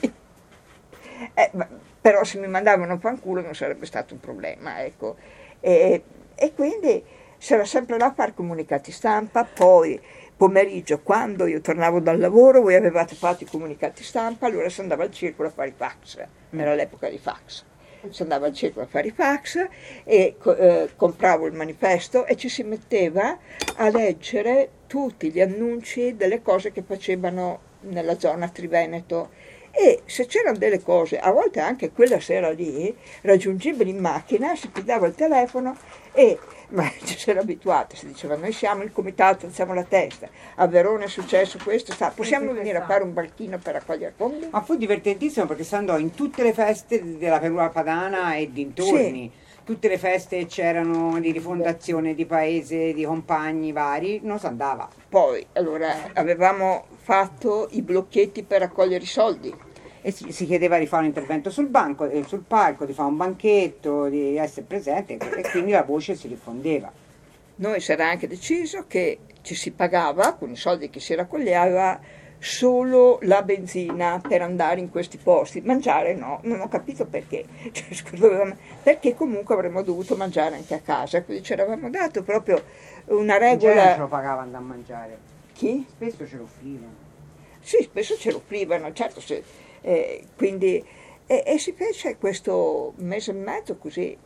eh, ma- però se mi mandavano a fanculo non sarebbe stato un problema, ecco. E, e quindi c'era sempre là a fare comunicati stampa, poi pomeriggio quando io tornavo dal lavoro voi avevate fatto i comunicati stampa, allora si andava al circolo a fare i fax, era l'epoca dei fax. Si andava al circolo a fare i fax e co- eh, compravo il manifesto e ci si metteva a leggere tutti gli annunci delle cose che facevano nella zona Triveneto e se c'erano delle cose, a volte anche quella sera lì, raggiungibili in macchina, si pigliava il telefono e ma ci si era abituati, si diceva noi siamo il comitato, alziamo la testa, a Verona è successo questo, sta, possiamo venire a fare un barchino per raccogliere fondi? Ma fu divertentissimo perché si andò in tutte le feste della Perua Padana e dintorni. Tutte le feste che c'erano di rifondazione di paese, di compagni vari, non si andava. Poi, allora, avevamo fatto i blocchetti per raccogliere i soldi. E si, si chiedeva di fare un intervento sul banco, eh, sul palco, di fare un banchetto, di essere presente e quindi la voce si diffondeva. Noi si era anche deciso che ci si pagava, con i soldi che si raccoglieva, solo la benzina per andare in questi posti. Mangiare no, non ho capito perché. Cioè, scusa, perché comunque avremmo dovuto mangiare anche a casa, quindi ci eravamo dato proprio una In genere ce regola. lo pagava andare a mangiare. Chi? Spesso ce lo offrivano. Sì, spesso ce lo offrivano, certo, se, eh, quindi, e, e si fece questo mese e mezzo così,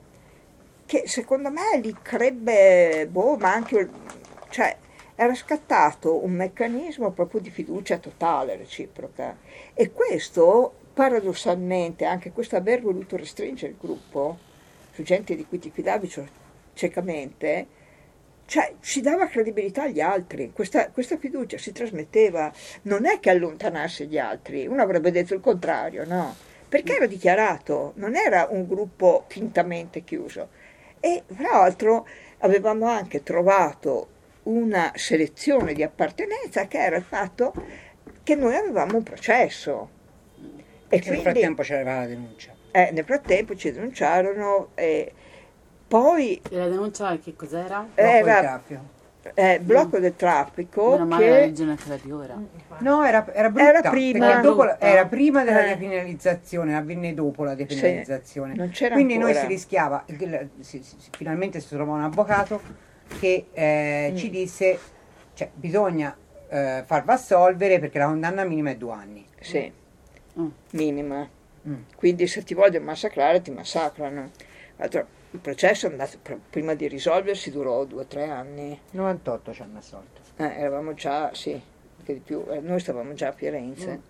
che secondo me li crebbe, boh, ma anche, cioè, era scattato un meccanismo proprio di fiducia totale, reciproca. E questo, paradossalmente, anche questo aver voluto restringere il gruppo, su gente di cui ti fidavi cioè, ciecamente, cioè ci dava credibilità agli altri, questa, questa fiducia si trasmetteva, non è che allontanasse gli altri, uno avrebbe detto il contrario, no? Perché era dichiarato, non era un gruppo fintamente chiuso. E tra l'altro avevamo anche trovato una selezione di appartenenza che era il fatto che noi avevamo un processo. E Nel quindi, frattempo c'era la denuncia. eh, nel frattempo ci denunciarono e poi E la denuncia che cos'era? Blocco del era traffico. eh, blocco del traffico Meno male la che legge non è quella di ora. No, era, era brutta, Era prima. perché dopo Brutta. era prima della Eh. depenalizzazione, avvenne dopo la depenalizzazione. non c'era Quindi ancora. noi si rischiava, il- si- si- si- finalmente si trovò un avvocato che eh, Mm. ci disse, cioè bisogna eh, farvi assolvere perché la condanna minima è due anni. sì, Mm. minima. Mm. Quindi se ti vogliono massacrare ti massacrano. Altro- il processo è andato, pr- prima di risolversi durò due o tre anni. novantotto ci hanno assolto. Eh, eravamo già, sì, anche di più, eh, noi stavamo già a Firenze.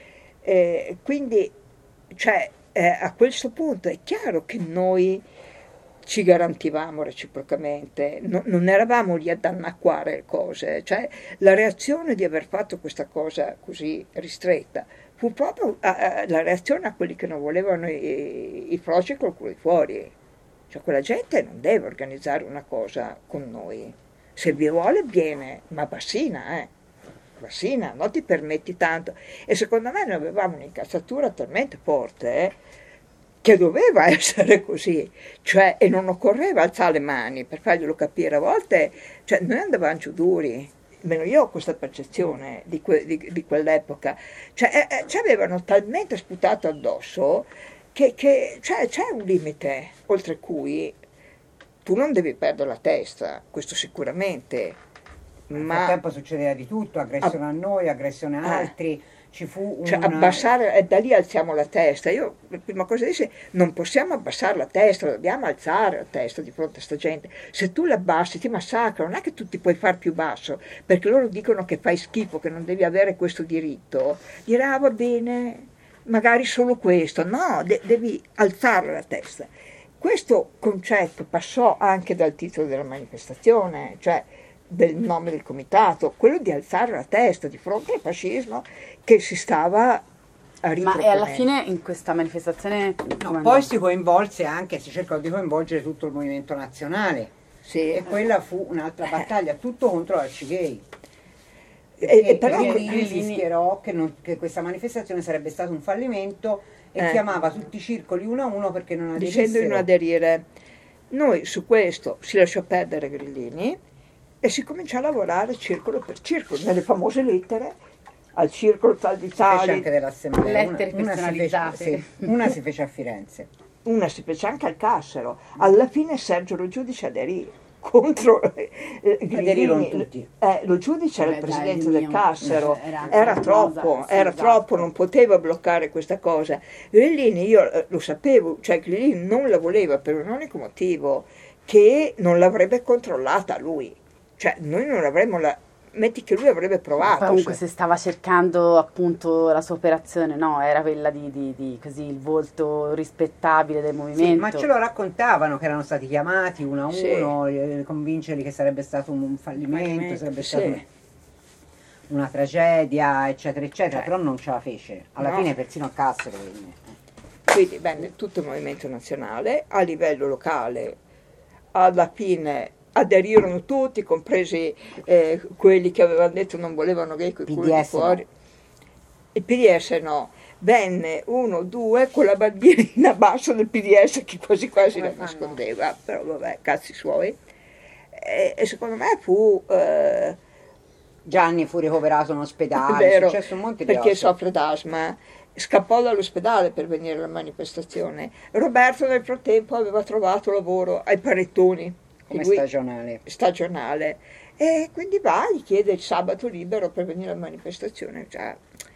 Eh, quindi, cioè, eh, a questo punto è chiaro che noi ci garantivamo reciprocamente, no- non eravamo lì ad annacquare le cose, cioè la reazione di aver fatto questa cosa così ristretta fu proprio a- a- la reazione a quelli che non volevano i, i froci col culo di fuori. Cioè quella gente non deve organizzare una cosa con noi. Se vi vuole viene, ma bassina, eh. Bassina, non ti permetti tanto. E secondo me noi avevamo un'incazzatura talmente forte eh, che doveva essere così. Cioè, e non occorreva alzare le mani per farglielo capire. A volte, cioè, noi andavamo giù duri. Almeno io ho questa percezione di, que- di- di quell'epoca. Cioè, eh, eh, ci avevano talmente sputato addosso che, che cioè, c'è un limite oltre cui tu non devi perdere la testa, questo sicuramente. Nel Ma frattempo succedeva di tutto, aggressione a noi, aggressione a Eh. altri, ci fu un... cioè, abbassare, e da lì alziamo la testa. Io la prima cosa dice, non possiamo abbassare la testa, dobbiamo alzare la testa di fronte a sta gente. Se tu la abbassi ti massacra, non è che tu ti puoi far più basso, perché loro dicono che fai schifo, che non devi avere questo diritto. Dirà, ah, va bene, magari solo questo. No, de- devi alzare la testa. Questo concetto passò anche dal titolo della manifestazione, cioè del nome del comitato, quello di alzare la testa di fronte al fascismo che si stava a Ma riproponere. e alla fine in questa manifestazione No, come poi andò? si coinvolse anche, si cercò di coinvolgere tutto il movimento nazionale Sì. e quella fu un'altra battaglia, tutto contro l'Arcigay. E, e Però però Grillini si schierò che, non- che questa manifestazione sarebbe stato un fallimento e Eh. chiamava tutti i circoli uno a uno perché non dicendo di non aderissero. aderire. Noi su questo si lasciò perdere Grillini e si cominciò a lavorare circolo per circolo, nelle famose lettere al circolo tal di Si fece anche tali. dell'assemblea. Lettere una, una si fece, personalizzate. sì, una si fece a Firenze. Una si fece anche al Cassero. Alla fine Sergio Lo Giudice aderì contro eh, Aderirono Grillini. tutti. Eh, Lo Giudice era Beh, il dai, presidente il del mio- Cassero, era- era era troppo, cosa, sì, era esatto. troppo, non poteva bloccare questa cosa. Grillini, io eh, lo sapevo, cioè Grillini non la voleva per un unico motivo, che non l'avrebbe controllata lui. Cioè noi non avremmo la... metti che lui avrebbe provato. Comunque se- se stava cercando appunto la sua operazione, no, era quella di, di- di così il volto rispettabile del Sì, movimento. ma ce lo raccontavano che erano stati chiamati uno a Sì. uno, eh, convincerli che sarebbe stato un fallimento, Fallimento, sarebbe sì. stata una tragedia, eccetera, eccetera, Cioè, però non ce la fece. Alla no. fine persino a Cassero venne. Quindi venne tutto il movimento nazionale, a livello locale alla fine aderirono tutti, compresi eh, quelli che avevano detto non volevano gay coi P D culo di S fuori. Il P D S no, venne uno, due con la bandierina basso del P D S che quasi quasi Come la fanno? nascondeva, però vabbè, cazzi suoi. E, e secondo me fu... eh, Gianni fu ricoverato in ospedale, vero, è successo un monte di perché cose. soffre d'asma, scappò dall'ospedale per venire alla manifestazione. Roberto nel frattempo aveva trovato lavoro ai panettoni, Come lui- stagionale. stagionale, e quindi va, gli chiede il sabato libero per venire alla manifestazione, cioè,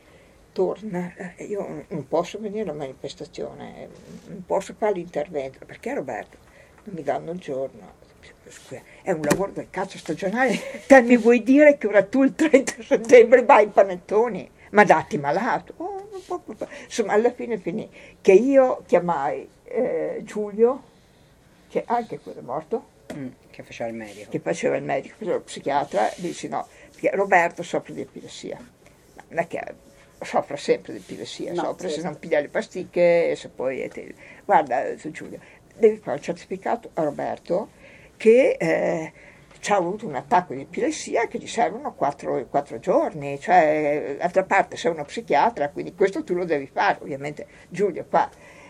torna, eh, io non posso venire alla manifestazione, non posso fare l'intervento, perché Roberto non mi danno il giorno. Scusa, è un lavoro del cazzo stagionale, te mi vuoi dire che ora tu il trenta settembre vai ai panettoni? Ma datti malato. Oh, non può- può- può. Insomma, alla fine finì che io chiamai eh, Giulio, che anche quello è morto, Mm, che faceva il medico. che faceva il medico, faceva lo psichiatra, e dici no, perché Roberto soffre di epilessia. Ma non è che soffre sempre di epilessia, No, soffre se certo. non piglia le pasticche e se poi... è te- Guarda, eh, Giulio, devi fare un certificato a Roberto che eh, ci ha avuto un attacco di epilessia che gli servono quattro, quattro giorni, cioè d'altra parte sei uno psichiatra, quindi questo tu lo devi fare, ovviamente Giulio fa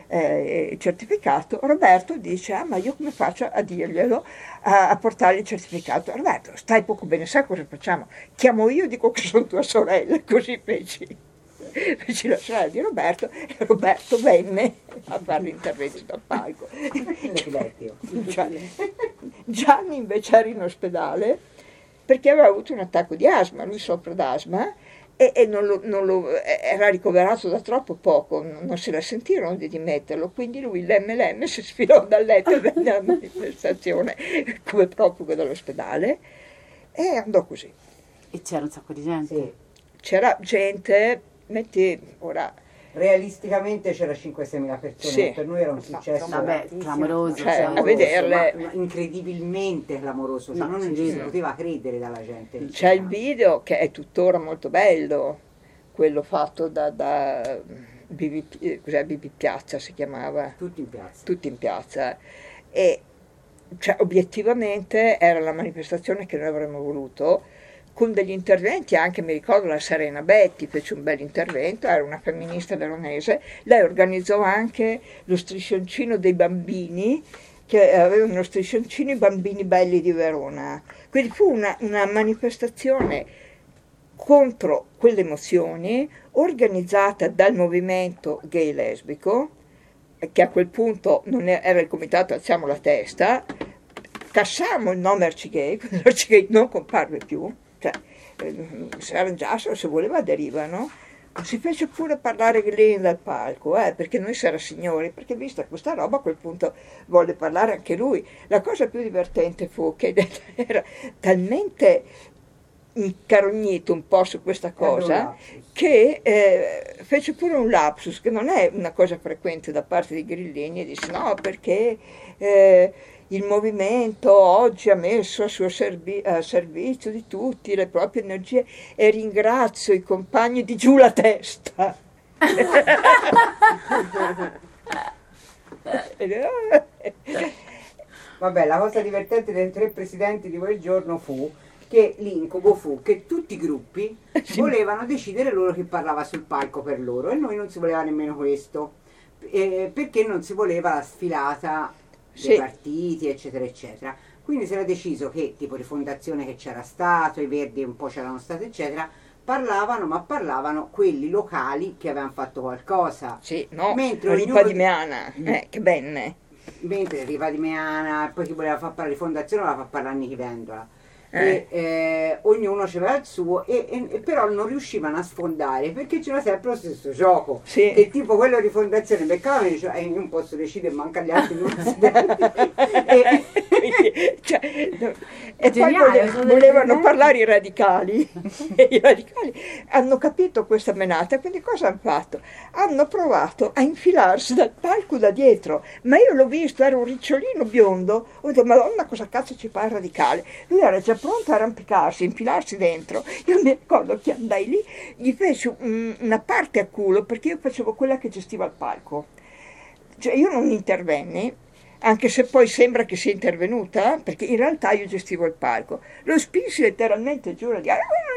eh, il certificato, Roberto dice ah ma io come faccio a dirglielo, a, a portargli il certificato? Roberto, stai poco bene, sai cosa facciamo? Chiamo io, dico che sono tua sorella, così feci. Feci la sorella di Roberto e Roberto venne a fare l'intervento dal palco. L'epiletico. Gianni, Gianni invece era in ospedale perché aveva avuto un attacco di asma, lui soffre d'asma e, e non lo, non lo- era ricoverato da troppo poco, non, non se la sentirono di dimetterlo, quindi lui l'emme l'emme si sfilò dal letto e venne alla manifestazione come profugo dall'ospedale e andò così. E c'era un sacco di gente. Sì. C'era gente, metti ora... Realisticamente c'era cinque sei mila persone, Sì. per noi era un successo Vabbè, clamoroso. Cioè, cioè, a vederle- ma- ma incredibilmente clamoroso, cioè, No, non ci ci si credo. poteva credere dalla gente. C'è il video che è tuttora molto bello, quello fatto da, da B B P, eh, cos'è, B B Piazza si chiamava, Tutti in piazza. tutti in piazza. E cioè, obiettivamente era la manifestazione che noi avremmo voluto, con degli interventi anche, mi ricordo la Serena Betti fece un bel intervento, era una femminista veronese, lei organizzò anche lo striscioncino dei bambini, che avevano lo striscioncino i bambini belli di Verona, quindi fu una, una manifestazione contro quelle emozioni organizzata dal movimento gay lesbico, che a quel punto non era il comitato Alziamo la Testa, cassammo il nome Arcigay, quindi Arcigay non comparve più, cioè eh, se arrangiassero, se voleva aderiva, no? Si fece pure parlare Glyn dal palco, eh, perché noi si era signori, perché vista questa roba a quel punto volle parlare anche lui. La cosa più divertente fu che era talmente incarognito un po' su questa cosa che eh, fece pure un lapsus, che non è una cosa frequente da parte dei grillini, e disse no, perché eh, il movimento oggi ha messo a suo servi- a servizio di tutti le proprie energie e ringrazio i compagni di Giù la testa. Vabbè, la cosa divertente dei tre presidenti di quel giorno fu che l'incubo fu che tutti i gruppi Sì. volevano decidere loro chi parlava sul palco per loro, e noi non si voleva nemmeno questo, eh, perché non si voleva la sfilata dei Sì. partiti, eccetera, eccetera. Quindi si era deciso che, tipo Rifondazione che c'era stato, i Verdi un po' c'erano stati, eccetera, parlavano, ma parlavano quelli locali che avevano fatto qualcosa. Sì, no, Mentre Ripa ognuno di Meana, eh, che bene. Mentre Riva di Meana, poi chi voleva far parlare Rifondazione voleva far parlare Nichi Vendola. Eh. E, eh, ognuno aveva il suo, e, e- e però non riuscivano a sfondare perché c'era sempre lo stesso gioco. Sì. E tipo quello di Fondazione beccavano e diceva, eh, io non posso decidere, manca gli altri presidenti. e, Cioè, no, e poi Geniale, vole- sono delle volevano presenti. parlare i radicali e i radicali hanno capito questa menata, quindi cosa hanno fatto? Hanno provato a infilarsi dal palco da dietro, ma io l'ho visto, era un ricciolino biondo, ho detto madonna cosa cazzo ci fa il radicale, lui era già pronto a arrampicarsi, infilarsi dentro. Io mi ricordo che andai lì, gli feci un- una parte a culo perché io facevo quella che gestiva il palco, cioè io non intervenni, anche se poi sembra che sia intervenuta, perché in realtà io gestivo il palco. Lo spinsi letteralmente giù, di ah,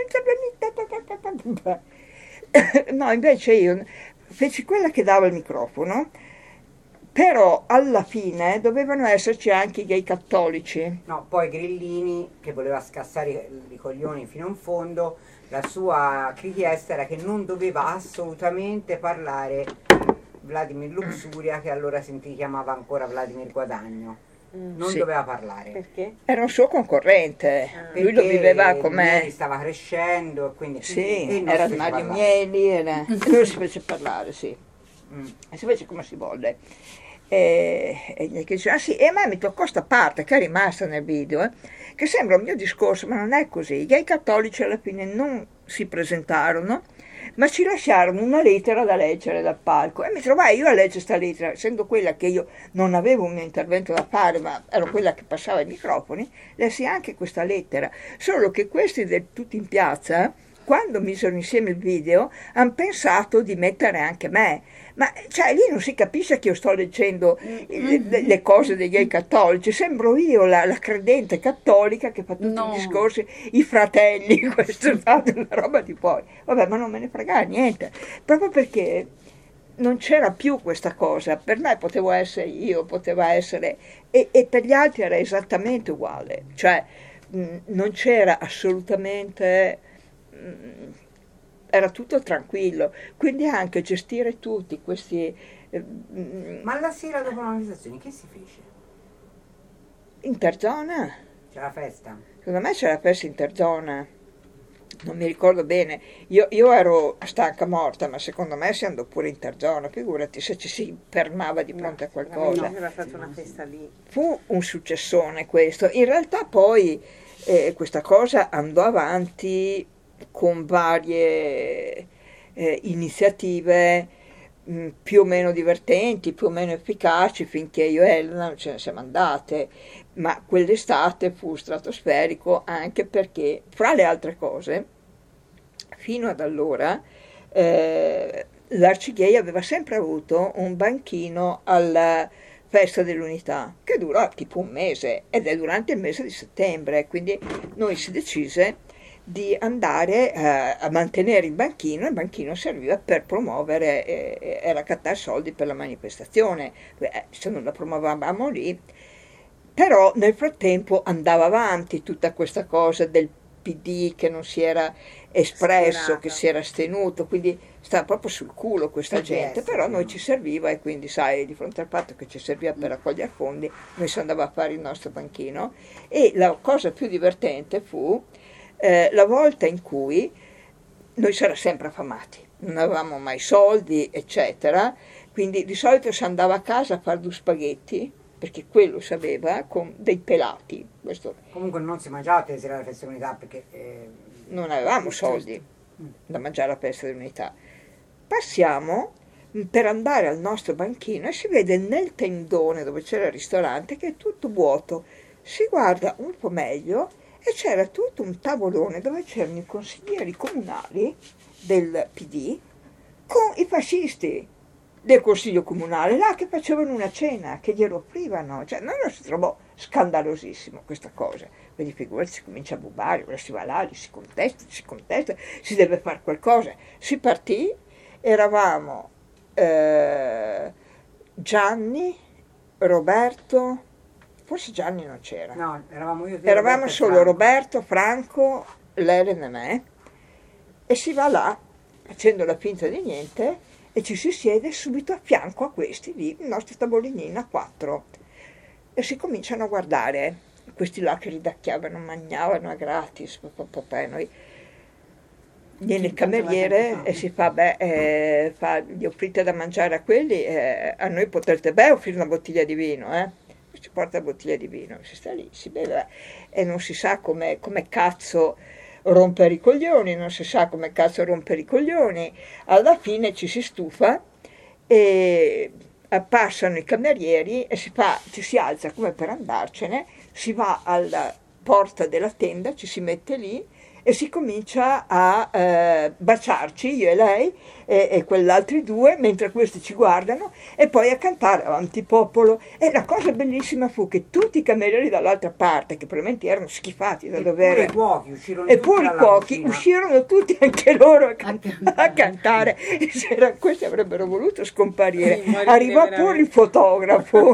non intervenite. No, invece io feci quella che dava il microfono, però alla fine dovevano esserci anche i gay cattolici. no, poi Grillini, che voleva scassare i, i coglioni fino in fondo, la sua richiesta era che non doveva assolutamente parlare Vladimir Luxuria, che allora si chiamava ancora Vladimir Guadagno. Non Sì. doveva parlare. Perché? Era un suo concorrente, lui lo Perché viveva come... Mieli stava crescendo, e quindi Sì, e non era si fece Mario parlare. Mieli, era... e lui si fece parlare, sì. Mm. E si fece come si volle. E, e gli dice, ah sì, e a me mi toccò sta parte che è rimasta nel video, eh, che sembra un mio discorso, ma non è così. I gay cattolici alla fine non si presentarono, ma ci lasciarono una lettera da leggere dal palco, e mi trovai io a leggere questa lettera, essendo quella che io non avevo un mio intervento da fare, ma ero quella che passava i microfoni. Lessi anche questa lettera, solo che questi del tutti in piazza, quando misero insieme il video, hanno pensato di mettere anche me. Ma cioè lì non si capisce che io sto leggendo le, le cose dei gay cattolici, sembro io la, la credente cattolica che fa tutti No. i discorsi, i fratelli, questo è una roba di poi. Vabbè, ma non me ne fregava niente, proprio perché non c'era più questa cosa. Per me potevo essere io, poteva essere, e, e per gli altri era esattamente uguale, cioè mh, non c'era assolutamente... mh, era tutto tranquillo, quindi anche gestire tutti questi eh, mh, Ma la sera dopo la manifestazione che si fece? interzona, C'era festa? secondo me c'era persa interzona, non mi ricordo bene, io, io ero stanca morta, ma secondo me si andò pure interzona, figurati se ci si fermava di fronte a qualcosa. No, era stata una festa lì. Fu un successone questo, in realtà poi eh, questa cosa andò avanti con varie eh, iniziative mh, più o meno divertenti, più o meno efficaci, finché io e Elena non ce ne siamo andate, ma quell'estate fu stratosferico anche perché, fra le altre cose, fino ad allora eh, l'Arcigay aveva sempre avuto un banchino alla festa dell'unità, che dura tipo un mese, ed è durante il mese di settembre, quindi noi si decise di andare eh, a mantenere il banchino. Il banchino serviva per promuovere, eh, era cattare soldi per la manifestazione, eh, se non la promuovevamo lì, però nel frattempo andava avanti tutta questa cosa del P D che non si era espresso, Schierata. che si era astenuto, quindi stava proprio sul culo questa P D S, gente, però a noi no? ci serviva e quindi sai, di fronte al fatto che ci serviva per raccogliere fondi, noi si andava a fare il nostro banchino e la cosa più divertente fu eh, la volta in cui noi si era sempre affamati, non avevamo mai soldi, eccetera, quindi di solito si andava a casa a fare due spaghetti, perché quello sapeva, con dei pelati, questo Comunque non si mangiava a sera la festa dell'unità perché eh, non avevamo soldi da mangiare alla festa dell'unità. Passiamo per andare al nostro banchino e si vede nel tendone dove c'era il ristorante che è tutto vuoto. Si guarda un po' meglio e c'era tutto un tavolone dove c'erano i consiglieri comunali del P D con i fascisti del consiglio comunale là che facevano una cena, che glielo offrivano, cioè noi non si trovò scandalosissimo questa cosa, quindi figurati, si comincia a bubbare, ora si va là, li si contesta, si contesta, si deve fare qualcosa, si partì, eravamo eh, Gianni, Roberto, forse Gianni non c'era, no, eravamo io, te, eravamo Roberto e solo Franco. Roberto, Franco, l'Elen e me, e si va là facendo la finta di niente e ci si siede subito a fianco a questi lì, il nostro tavolinino a quattro, e si cominciano a guardare questi là che ridacchiavano, mangiavano a gratis, papà, noi viene il cameriere e si fa, beh, eh, fa, gli offrite da mangiare a quelli, eh, a noi potrete beh offrire una bottiglia di vino, eh? Ci porta la bottiglia di vino, si sta lì, si beve e non si sa come, come cazzo rompere i coglioni, non si sa come cazzo rompere i coglioni, alla fine ci si stufa e passano i camerieri e si fa, ci si alza come per andarcene, si va alla porta della tenda, ci si mette lì e si comincia a eh, baciarci, io e lei e, e quell'altri due, mentre questi ci guardano, e poi a cantare avanti popolo. E la cosa bellissima fu che tutti i camerieri dall'altra parte, che probabilmente erano schifati da dover... Eppure i cuochi uscirono E tutti pure i dalla cuochi cucina. uscirono tutti anche loro a, can- A cantare. a cantare. E se era- questi avrebbero voluto scomparire. Sì, morire Arrivò pure veramente. il fotografo.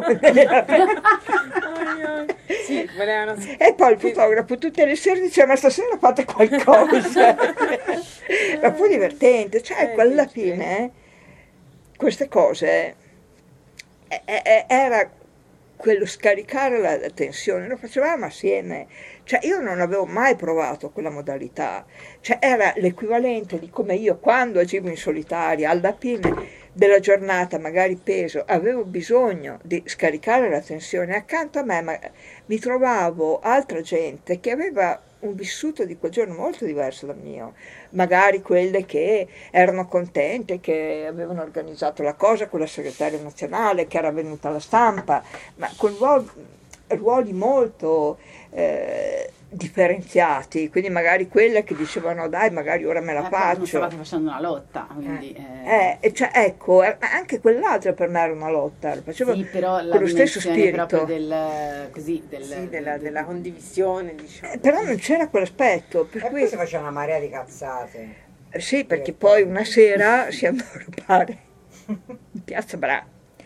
Sì, volevano... E poi il fotografo tutte le sere diceva ma stasera fate qualcosa. Ma fu divertente, cioè Eh, alla sì, fine eh, queste cose eh, eh, era quello scaricare la, la tensione, lo facevamo assieme, cioè io non avevo mai provato quella modalità, cioè era l'equivalente di come io quando agivo in solitaria alla fine della giornata, magari peso, avevo bisogno di scaricare la tensione, accanto a me ma, mi trovavo altra gente che aveva un vissuto di quel giorno molto diverso dal mio, magari quelle che erano contente, che avevano organizzato la cosa con la segretaria nazionale, che era venuta alla stampa, ma con ruoli, ruoli molto eh, differenziati, quindi magari quelle che dicevano dai magari ora me la Eh, però non faccio. stavate facendo una lotta, quindi... Eh, e cioè, ecco, eh, anche quell'altra per me era una lotta, lo facevo sì, però la con lo stesso dimensione spirito. proprio del... così, del... Sì, della, del- della condivisione, diciamo. Eh, però non c'era quell'aspetto, per E cui poi si faceva una marea di cazzate. eh, sì, perché poi una sera si andò a rubare in Piazza Bra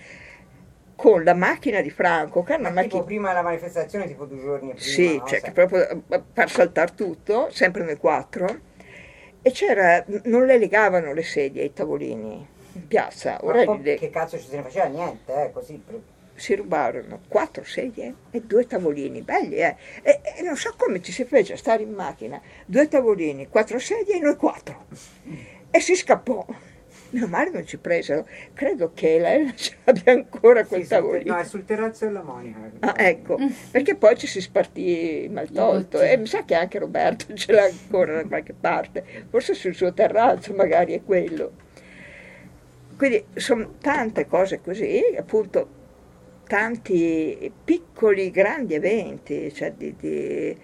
con la macchina di Franco, che era una Ma tipo macchina, prima della manifestazione, tipo due giorni prima. sì, no? cioè Se- che proprio eh, per saltare tutto, sempre noi quattro, e c'era, non le legavano le sedie ai tavolini in piazza, Ma ora poi li le- che cazzo ci se ne faceva niente, eh, così. pre- si rubarono quattro sedie e due tavolini, belli eh, e, e non so come ci si fece a stare in macchina, due tavolini, quattro sedie e noi quattro, e si scappò. Meno male non ci presero, credo che lei ce l'abbia ancora quel Sì, sul- tavolino. no, è sul terrazzo della Monica. Ah, ecco, perché poi ci si spartì il mal tolto e mi sa che anche Roberto ce l'ha ancora da qualche parte, forse sul suo terrazzo magari è quello. Quindi sono tante cose così, appunto tanti piccoli grandi eventi, cioè di, di...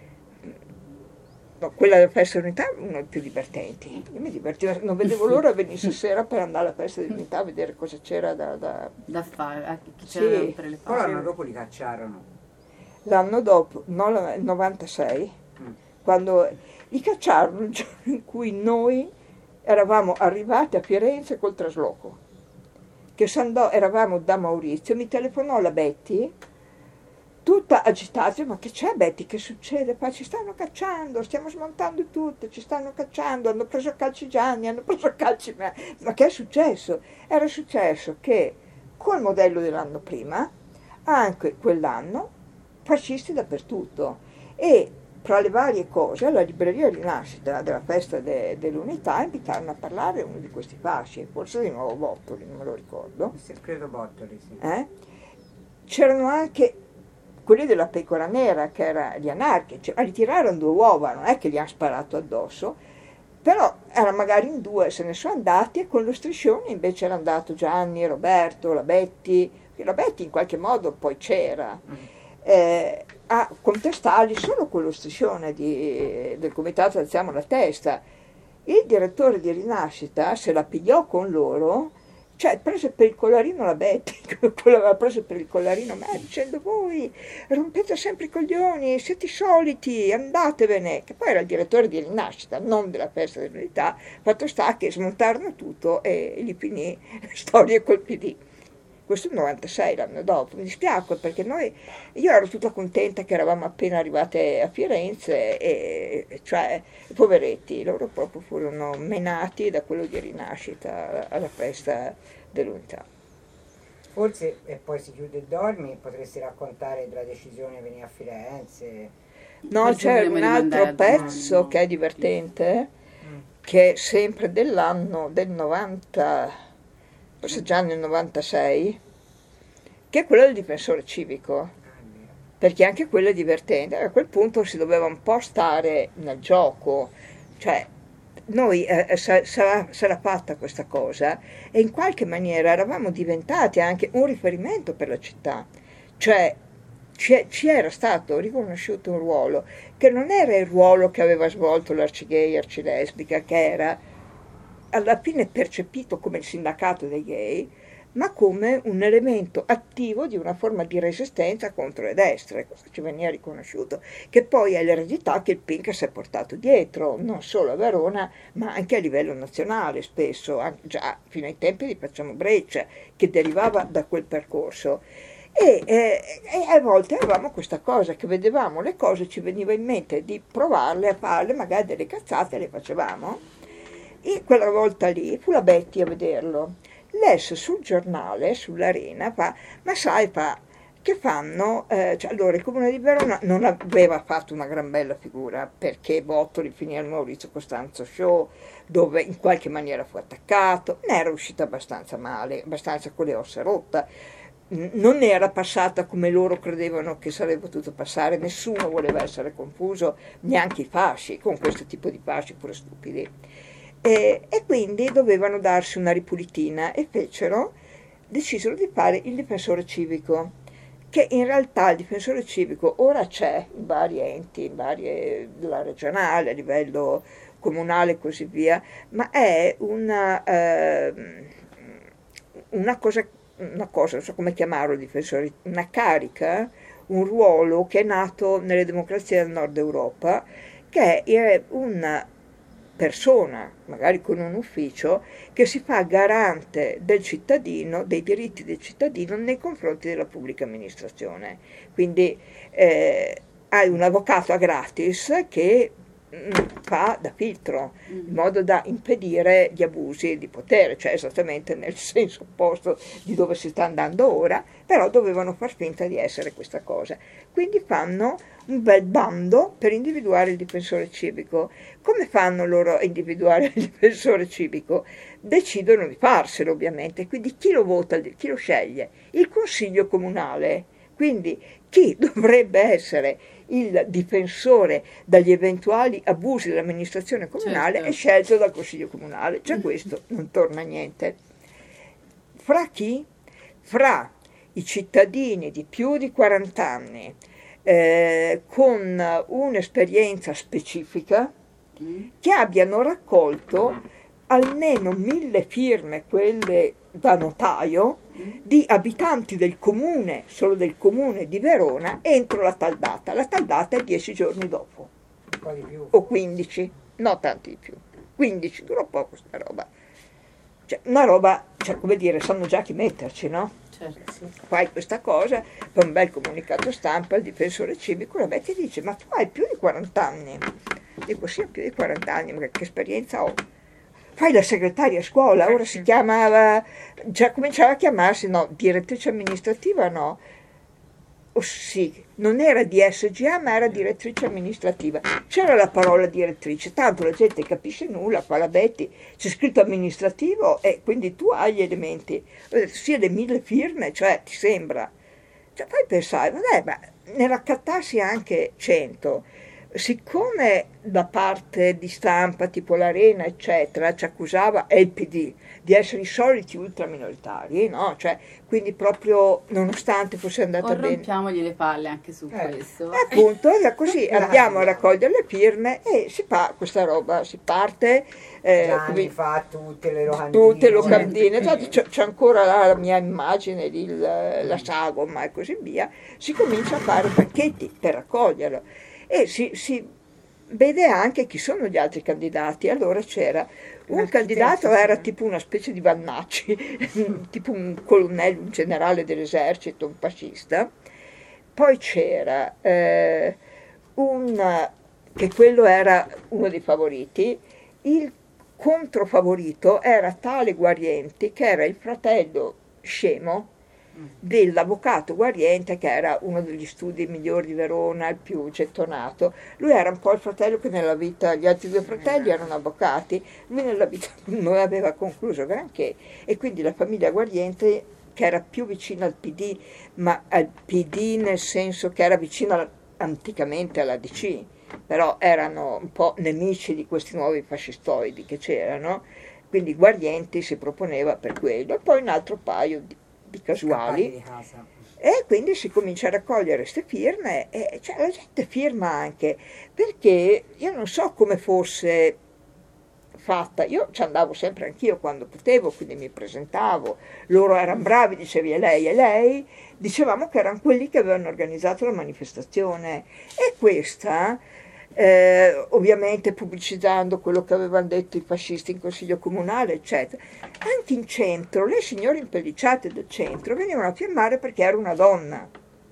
No, quella della festa dell'unità è uno dei più divertenti. Io mi divertivo, non vedevo l'ora venisse sera per andare alla festa dell'unità a vedere cosa c'era da... da... da fare, eh, chi Sì. c'era per le Poi fare. l'anno dopo li cacciarono. L'anno dopo, no, il novantasei, Mm. quando li cacciarono il giorno in cui noi eravamo arrivati a Firenze col trasloco, che s'andò, eravamo da Maurizio, mi telefonò la Betty tutta agitata, ma che c'è Betty, che succede? Poi ci stanno cacciando, stiamo smontando tutto, ci stanno cacciando, hanno preso a calci Gianni, hanno preso a calci me. Ma che è successo? Era successo che col modello dell'anno prima, anche quell'anno, fascisti dappertutto. E tra le varie cose, alla libreria Rinascita della festa de, dell'unità invitarono a parlare uno di questi fasci, forse di nuovo Bottoli, non me lo ricordo. Si credo Bottoli, sì. Eh? C'erano anche quelli della Pecora Nera, che erano gli anarchici, ma li tirarono due uova, non è che gli hanno sparato addosso, però erano magari in due, se ne sono andati, e con lo striscione invece era andato Gianni, Roberto, la Betty, la Betty in qualche modo poi c'era, eh, a contestarli solo con lo striscione di, del comitato Alziamo la Testa. Il direttore di Rinascita se la pigliò con loro, cioè prese per il collarino la Betty, quello aveva preso per il collarino me, dicendo voi rompete sempre i coglioni, siete i soliti, andatevene, che poi era il direttore di Rinascita, non della festa dell'unità. Fatto sta che smontarono tutto e gli finì storie col P D. Questo è il novantasei, l'anno dopo. Mi dispiace perché noi, io ero tutta contenta che eravamo appena arrivate a Firenze e, e cioè, poveretti, loro proprio furono menati da quello di Rinascita alla festa dell'unità. Forse, e poi si chiude il Dormi, potresti raccontare della decisione di venire a Firenze. No, Forse c'è vogliamo un altro rimandare a pezzo domani. che è divertente, che è sempre dell'anno del novanta, forse già nel novantasei, che è quello del difensore civico, perché anche quello è divertente. A quel punto si doveva un po' stare nel gioco, cioè noi eh, sa, sa, sarà fatta questa cosa e in qualche maniera eravamo diventati anche un riferimento per la città, cioè ci, ci era stato riconosciuto un ruolo che non era il ruolo che aveva svolto l'Arcigay Arcilesbica, che era alla fine percepito come il sindacato dei gay, ma come un elemento attivo di una forma di resistenza contro le destre. Questo ci veniva riconosciuto, che poi è l'eredità che il Pink si è portato dietro, non solo a Verona, ma anche a livello nazionale spesso, anche già fino ai tempi di Facciamo Breccia, che derivava da quel percorso. E, eh, e a volte avevamo questa cosa, che vedevamo le cose, ci veniva in mente di provarle a farle, magari delle cazzate le facevamo, e quella volta lì fu la Betty a vederlo. Lesse sul giornale, sull'Arena, fa, ma sai, fa, che fanno, eh, cioè, allora il Comune di Verona non aveva fatto una gran bella figura, perché Bottoli finì al Maurizio Costanzo Show, dove in qualche maniera fu attaccato, ne era uscita abbastanza male, abbastanza con le ossa rotte, non era passata come loro credevano che sarebbe potuto passare, nessuno voleva essere confuso, neanche i fasci, con questo tipo di fasci pure stupidi. E, e quindi dovevano darsi una ripulitina e fecero, decisero di fare il difensore civico, che in realtà il difensore civico ora c'è in vari enti, in varie, la regionale, a livello comunale e così via, ma è una, eh, una cosa, una cosa, non so come chiamarlo, difensore, una carica, un ruolo che è nato nelle democrazie del nord Europa, che è una persona, magari con un ufficio, che si fa garante del cittadino, dei diritti del cittadino nei confronti della pubblica amministrazione. Quindi eh, hai un avvocato a gratis che mh, fa da filtro, in modo da impedire gli abusi di potere, cioè esattamente nel senso opposto di dove si sta andando ora, però dovevano far finta di essere questa cosa. Quindi fanno un bel bando per individuare il difensore civico. Come fanno loro a individuare il difensore civico? Decidono di farselo, ovviamente, quindi chi lo vota, chi lo sceglie? Il Consiglio Comunale. Quindi chi dovrebbe essere il difensore dagli eventuali abusi dell'amministrazione comunale, certo, è scelto dal Consiglio Comunale. Già questo non torna niente. Fra chi? Fra i cittadini di più di quaranta anni, Eh, con un'esperienza specifica, che abbiano raccolto almeno mille firme, quelle da notaio, di abitanti del comune, solo del comune di Verona, entro la tal data. La tal data è dieci giorni dopo, Un po' di più. o quindici, no tanti di più, quindici, dura poco sta roba. Cioè, una roba, cioè, come dire, sanno già chi metterci, no? certo. Fai questa cosa, fa un bel comunicato stampa al difensore civico, la vecchia dice: ma tu hai più di quaranta anni? Dico: sì, ho più di quaranta anni, ma che esperienza ho? Fai la segretaria a scuola, ora si chiamava, già cominciava a chiamarsi, no, direttrice amministrativa no, o sì, non era D S G A ma era direttrice amministrativa, c'era la parola direttrice, tanto la gente capisce nulla, qua la Betty c'è scritto amministrativo e quindi tu hai gli elementi, ho detto, sì, le mille firme, cioè ti sembra, cioè poi pensai, vabbè, ma ne raccattassi anche cento, siccome da parte di stampa tipo l'Arena eccetera ci accusava e il P D di essere i soliti ultraminoritari, no? Cioè, quindi proprio nonostante fosse andata O bene, rompiamogli le palle anche su Eh. questo. e appunto era così, Grazie. andiamo a raccogliere le firme e si fa questa roba, si parte eh, Gianni come- fa tutte le locandine. tutte le locandine, tanto c'è, c'è ancora la, la mia immagine, il- la sagoma e così via, si comincia a fare pacchetti per raccoglierlo e si, si vede anche chi sono gli altri candidati. Allora c'era un L'architetto, candidato, sì. era tipo una specie di Vannacci, tipo un colonnello, un generale dell'esercito, un fascista, poi c'era eh, un, che quello era uno dei favoriti, il controfavorito era tale Guarienti che era il fratello scemo dell'avvocato Guariente, che era uno degli studi migliori di Verona, il più gettonato. Lui era un po' il fratello che nella vita, gli altri due fratelli erano avvocati, lui nella vita non aveva concluso granché e quindi la famiglia Guariente, che era più vicina al P D, ma al P D nel senso che era vicina anticamente alla D C, però erano un po' nemici di questi nuovi fascistoidi che c'erano, quindi Guarienti si proponeva per quello, e poi un altro paio di, di casuali, di casa. e quindi si comincia a raccogliere queste firme e cioè, la gente firma anche, perché io non so come fosse fatta, io ci andavo sempre anch'io quando potevo, quindi mi presentavo, loro erano bravi, dicevi è lei, è lei, dicevamo che erano quelli che avevano organizzato la manifestazione e questa, eh, ovviamente pubblicizzando quello che avevano detto i fascisti in consiglio comunale, eccetera, anche in centro, le signore impellicciate del centro venivano a firmare perché era una donna.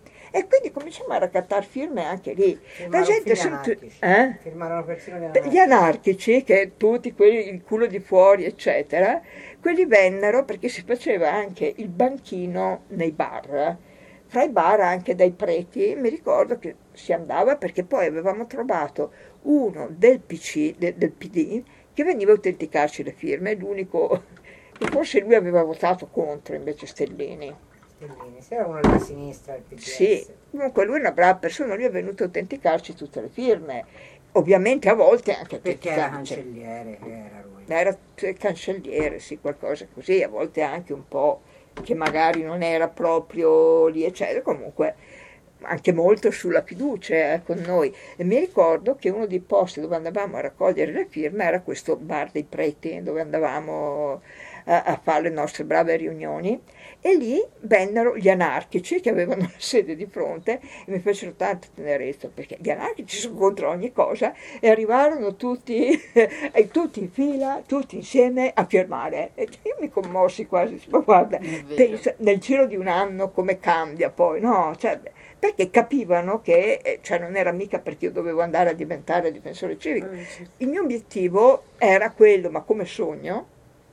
E quindi cominciamo a raccattare firme anche lì. La Firmarono gente fino sente- anarchici. eh? Firmarono persino gli Beh, anarchici. gli anarchici, che tutti quelli, il culo di fuori, eccetera, quelli vennero perché si faceva anche il banchino nei bar, fra i bar anche dai preti, mi ricordo che si andava perché poi avevamo trovato uno del P C, de- del P D, che veniva a autenticarci le firme, l'unico che forse lui aveva votato contro invece Stellini. Stellini, se era uno della sinistra del P D S. Sì, comunque lui è una brava persona, lui è venuto a autenticarci tutte le firme, ovviamente a volte anche a Perché era criticarci. cancelliere, che era lui. Era t- cancelliere, sì, qualcosa così, a volte anche un po' che magari non era proprio lì, eccetera, comunque anche molto sulla fiducia eh, con noi. E mi ricordo che uno dei posti dove andavamo a raccogliere le firme era questo bar dei preti, dove andavamo a, a fare le nostre brave riunioni, e lì vennero gli anarchici che avevano la sede di fronte e mi fecero tanto tenerezza perché gli anarchici sono contro ogni cosa e arrivarono tutti, e tutti in fila, tutti insieme a firmare. E io mi commossi quasi, ma guarda, vero. pensa, nel giro di un anno come cambia poi, no? Cioè, perché capivano che eh, cioè, non era mica perché io dovevo andare a diventare difensore civico. Il mio obiettivo era quello, ma come sogno,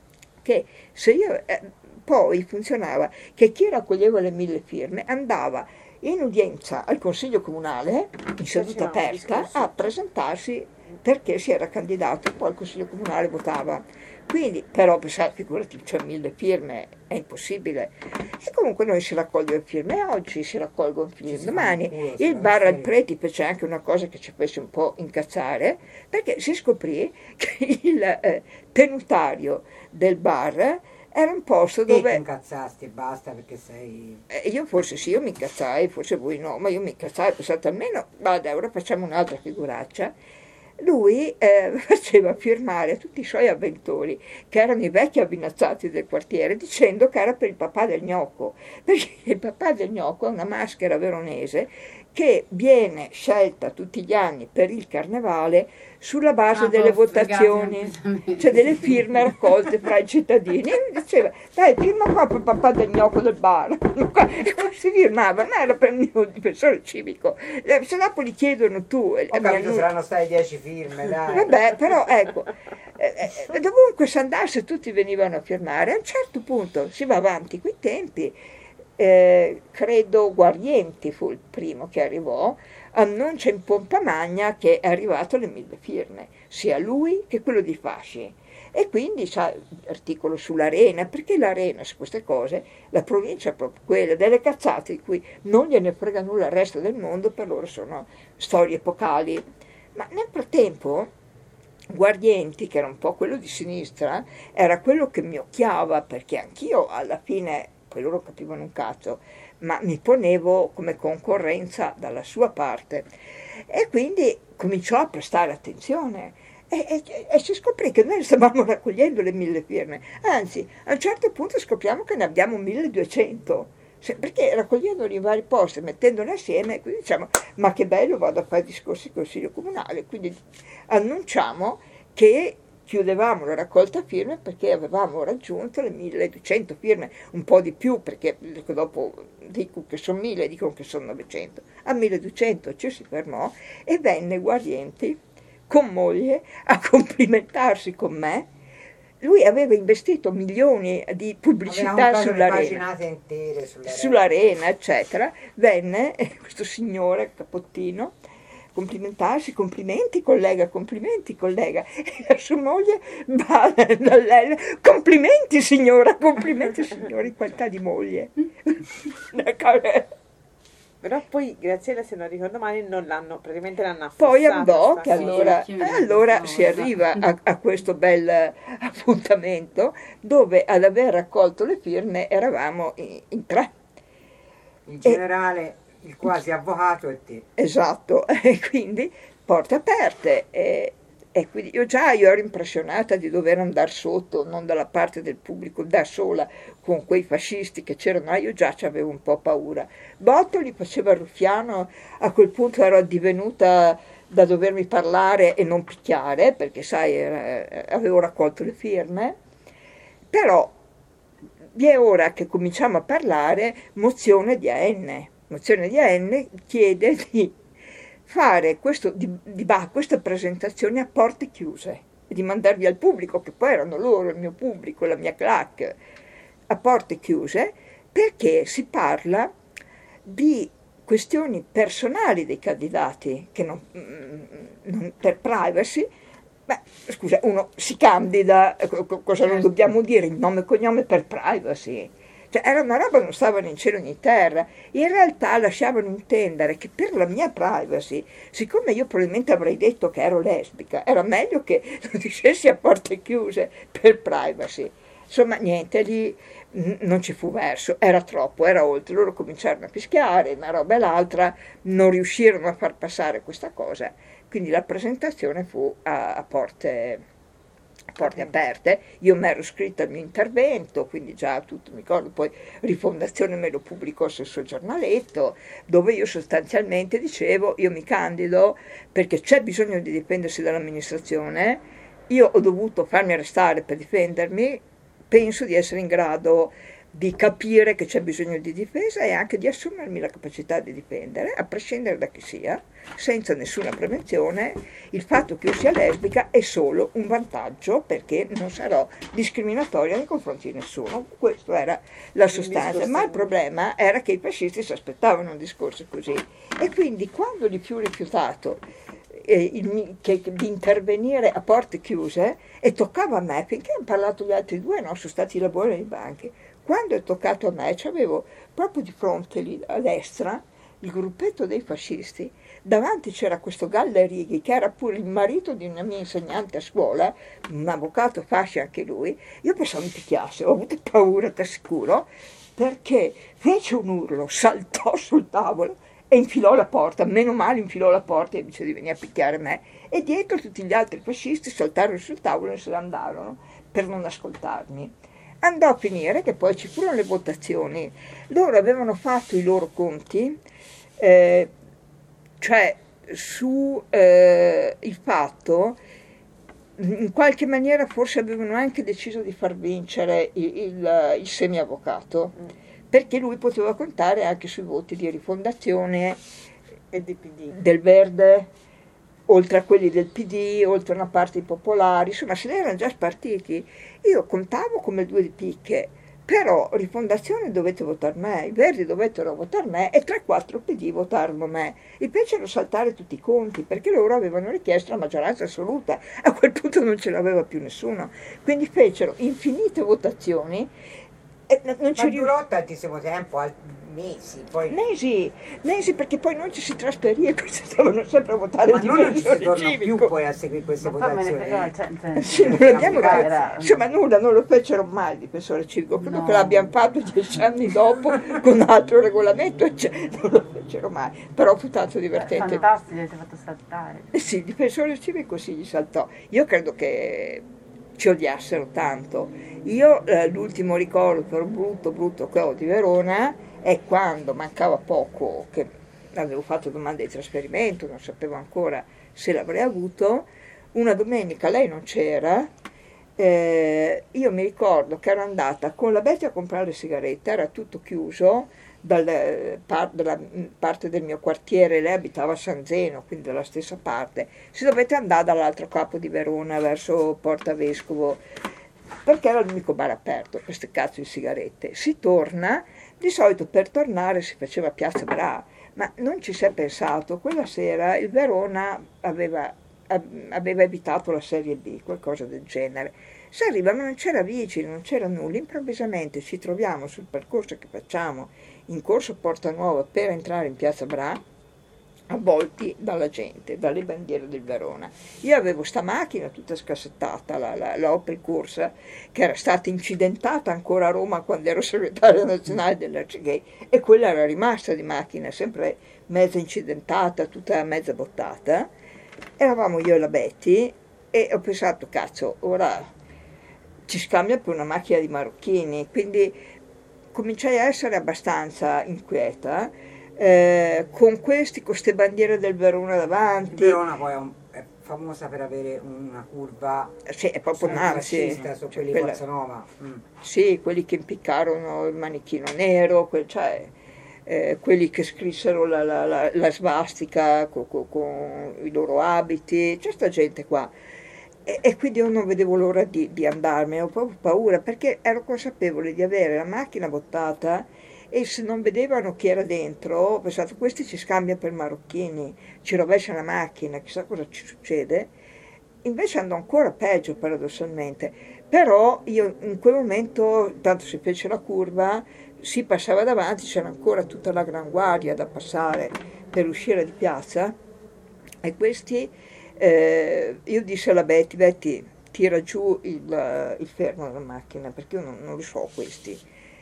che se io eh, poi funzionava che chi raccoglieva le mille firme andava in udienza al Consiglio Comunale, in seduta Faceva un aperta, discorso. a presentarsi perché si era candidato, poi il Consiglio Comunale votava. Quindi, però, pensate, figurati, cioè mille firme, è impossibile. E comunque noi si raccogliono firme oggi, si raccolgono firme Ci si domani. fa un culo, Il se bar no al sei- Preti fece anche una cosa che ci fece un po' incazzare, perché si scoprì che il eh, tenutario del bar era un posto Te ti dove... incazzasti e basta perché sei... Eh, io forse sì, io mi incazzai, forse voi no, ma io mi incazzai, pensate almeno, guarda, ora facciamo un'altra figuraccia. Lui eh, faceva firmare a tutti i suoi avventori, che erano i vecchi avvinazzati del quartiere, dicendo che era per il papà del gnocco, perché il papà del gnocco è una maschera veronese che viene scelta tutti gli anni per il carnevale sulla base Ah, delle proprio votazioni, fregati cioè delle firme raccolte fra i cittadini. E mi diceva, dai, firma qua per papà del gnocco del bar. E poi si firmava, ma era per il mio difensore civico. Eh, Se dopo li chiedono tu. e- Ho e capito, mi- saranno state dieci firme, dai. Vabbè, però ecco, eh, eh, dovunque si andasse tutti venivano a firmare. A un certo punto si va avanti coi tempi. Eh, credo Guarienti fu il primo che arrivò, annuncia in pompa magna che è arrivato alle mille firme, sia lui che quello di Fasci. E quindi, sa, articolo sull'arena, perché l'arena su queste cose, la provincia è proprio quella, delle cazzate di cui non gliene frega nulla il resto del mondo, per loro sono storie epocali. Ma nel frattempo Guardienti, che era un po' quello di sinistra, era quello che mi occhiava, perché anch'io alla fine, poi loro capivano un cazzo, ma mi ponevo come concorrenza dalla sua parte. E quindi cominciò a prestare attenzione. E, e- e si scoprì che noi stavamo raccogliendo le mille firme, anzi a un certo punto scopriamo che ne abbiamo milleduecento, Se- perché raccogliendoli in vari posti, mettendoli assieme, quindi diciamo, ma che bello, vado a fare discorsi in consiglio comunale, quindi annunciamo che chiudevamo la raccolta firme perché avevamo raggiunto le milleduecento firme, un po' di più, perché dico, dopo dico che sono mille, dicono che sono novecento, a milleduecento ci si fermò e venne Guarienti con moglie a complimentarsi con me. Lui aveva investito milioni di pubblicità Avevamo preso le sull'arena, paginate intere sull'arena. sull'arena, eccetera. Venne eh, questo signore Capottino complimentarsi, complimenti collega, complimenti collega, e la sua moglie va da lei, complimenti signora, complimenti signora, in qualità di moglie. Però poi Graziella, se non ricordo male, non l'hanno, praticamente l'hanno affossata. Poi andò sta che cosa. allora, Sì, e anch'io mi allora ricordavo, si arriva a, a questo bel appuntamento dove ad aver raccolto le firme eravamo in, in tre. In generale, il quasi avvocato e te. Esatto, e quindi porte aperte. E, e quindi io già io ero impressionata di dover andare sotto, non dalla parte del pubblico, da sola, con quei fascisti che c'erano, io già ci avevo un po' paura. Bottoli faceva il ruffiano, a quel punto ero divenuta da dovermi parlare e non picchiare, perché sai, era- avevo raccolto le firme, però vi è ora che cominciamo a parlare mozione di A N. Mozione di A N chiede di fare questo, di, di, bah, questa presentazione a porte chiuse e di mandarvi al pubblico, che poi erano loro, il mio pubblico, la mia clac, a porte chiuse, perché si parla di questioni personali dei candidati, che non, non per privacy. Beh, scusa, uno si candida, cosa non dobbiamo dire, il nome e cognome per privacy? Cioè, era una roba che non stava né in cielo né in terra. In realtà lasciavano intendere che per la mia privacy, siccome io probabilmente avrei detto che ero lesbica, era meglio che lo dicessi a porte chiuse per privacy. Insomma, niente, lì non ci fu verso, era troppo, era oltre. Loro cominciarono a fischiare, una roba e l'altra, non riuscirono a far passare questa cosa. Quindi la presentazione fu a, a porte porte aperte. Io mi ero scritta il mio intervento, quindi già tutto mi ricordo, poi Rifondazione me lo pubblicò sul suo giornaletto, dove io sostanzialmente dicevo, io mi candido perché c'è bisogno di difendersi dall'amministrazione, io ho dovuto farmi arrestare per difendermi, penso di essere in grado di capire che c'è bisogno di difesa e anche di assumermi la capacità di difendere, a prescindere da chi sia, senza nessuna prevenzione. Il fatto che io sia lesbica è solo un vantaggio, perché non sarò discriminatoria nei confronti di nessuno. Questa era la sostanza, ma il problema era che i fascisti si aspettavano un discorso così, e quindi quando gli fu rifiutato eh, il, che, di intervenire a porte chiuse, e toccava a me, finché hanno parlato gli altri due, no, sono stati i lavori nei banchi. Quando è toccato a me, c'avevo proprio di fronte lì a destra il gruppetto dei fascisti, davanti c'era questo Gallerighi, che era pure il marito di una mia insegnante a scuola, un avvocato fasci anche lui. Io pensavo mi picchiasse, ho avuto paura, ti assicuro, perché fece un urlo, saltò sul tavolo e infilò la porta, meno male infilò la porta e invece di venire a picchiare me, e dietro tutti gli altri fascisti saltarono sul tavolo e se ne andarono per non ascoltarmi. Andò a finire che poi ci furono le votazioni, loro avevano fatto i loro conti, eh, cioè su eh, il fatto, in qualche maniera forse avevano anche deciso di far vincere il, il, il semi-avvocato, perché lui poteva contare anche sui voti di Rifondazione E di P D. del Verde, oltre a quelli del P D, oltre a una parte popolari, insomma se ne erano già spartiti. Io contavo come due di picche, però Rifondazione dovete votare me, i Verdi dovettero votare me e tre quattro P D votarono me. E fecero saltare tutti i conti, perché loro avevano richiesto la maggioranza assoluta, a quel punto non ce l'aveva più nessuno. Quindi fecero infinite votazioni e non Ma ci durò tantissimo tempo, al- mesi, poi... Mesi, mesi, perché poi non ci si trasferì e questi stavano sempre a votare Ma il noi non ci si diversione torna più civico. poi a seguire queste Ma me ne votazioni. frega, cioè, nel senso, Sì, non l'abbiamo era- fatto. era- Insomma, nulla, non lo fecero mai il difensore civico, credo No. che l'abbiamo fatto dieci anni dopo con altro regolamento, cioè, non lo fecero mai, però fu tanto divertente. Fantastico, ti ha fatto saltare. Eh sì, il difensore civico sì, gli saltò. Io credo che ci odiassero tanto. Io eh, l'ultimo ricordo però brutto, brutto che ho di Verona è quando mancava poco che avevo fatto domanda di trasferimento, non sapevo ancora se l'avrei avuto. Una domenica lei non c'era, eh, io mi ricordo che ero andata con la Betty a comprare le sigarette, era tutto chiuso, dalla par- dalla parte del mio quartiere, lei abitava a San Zeno, quindi dalla stessa parte, si dovette andare dall'altro capo di Verona verso Porta Vescovo, perché era l'unico bar aperto, queste cazzo di sigarette. Si torna, di solito per tornare si faceva Piazza Bra, ma non ci si è pensato, quella sera il Verona aveva, aveva evitato la Serie B, qualcosa del genere. Si arriva, ma non c'era vigile, non c'era nulla, improvvisamente ci troviamo sul percorso che facciamo in corso Porta Nuova per entrare in Piazza Bra, avvolti dalla gente, dalle bandiere del Verona. Io avevo sta macchina tutta scassettata, la, la, la Opel Corsa, che era stata incidentata ancora a Roma quando ero segretaria nazionale dell'Arcigay, e quella era rimasta di macchina, sempre mezza incidentata, tutta mezza bottata. Eravamo io e la Betty e ho pensato, cazzo, ora ci scambia per una macchina di marocchini, quindi cominciai a essere abbastanza inquieta. Eh, con questi, con queste bandiere del Verona davanti. Verona poi è, un- è famosa per avere una curva Sì, è proprio nazi, fascista su cioè quelli di quella- Forza Nova. Mm. sì, quelli che impiccarono il manichino nero, quel- cioè, eh, quelli che scrissero la, la, la, la svastica co- co- con i loro abiti, c'è sta gente qua. E, e quindi io non vedevo l'ora di, di andarmene, ho proprio paura perché ero consapevole di avere la macchina bottata e se non vedevano chi era dentro, ho pensato questi ci scambiano per marocchini, ci rovesciano la macchina, chissà cosa ci succede. Invece andò ancora peggio paradossalmente, però io in quel momento, tanto si fece la curva, si passava davanti, c'era ancora tutta la gran guardia da passare per uscire di piazza e questi, eh, io dissi alla Betty, Betty tira giù il, il fermo della macchina perché io non, non li so questi.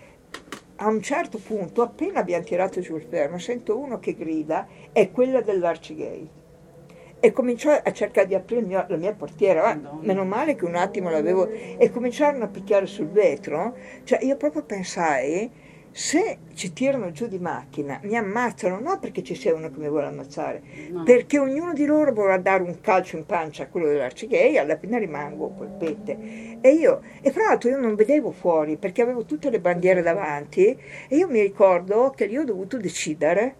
A un certo punto, appena abbiamo tirato giù il fermo, sento uno che grida, è quella dell'Arcigay. E cominciò a cercare di aprire il mio- la mia portiera, ma meno male che un attimo l'avevo, e cominciarono a picchiare sul vetro. Cioè io proprio pensai, se ci tirano giù di macchina, mi ammazzano, non perché ci sia uno che mi vuole ammazzare, No. perché ognuno di loro vorrà dare un calcio in pancia a quello dell'Arcigay e alla fine rimango polpette. E io, e fra l'altro io non vedevo fuori perché avevo tutte le bandiere davanti e io mi ricordo che io ho dovuto decidere,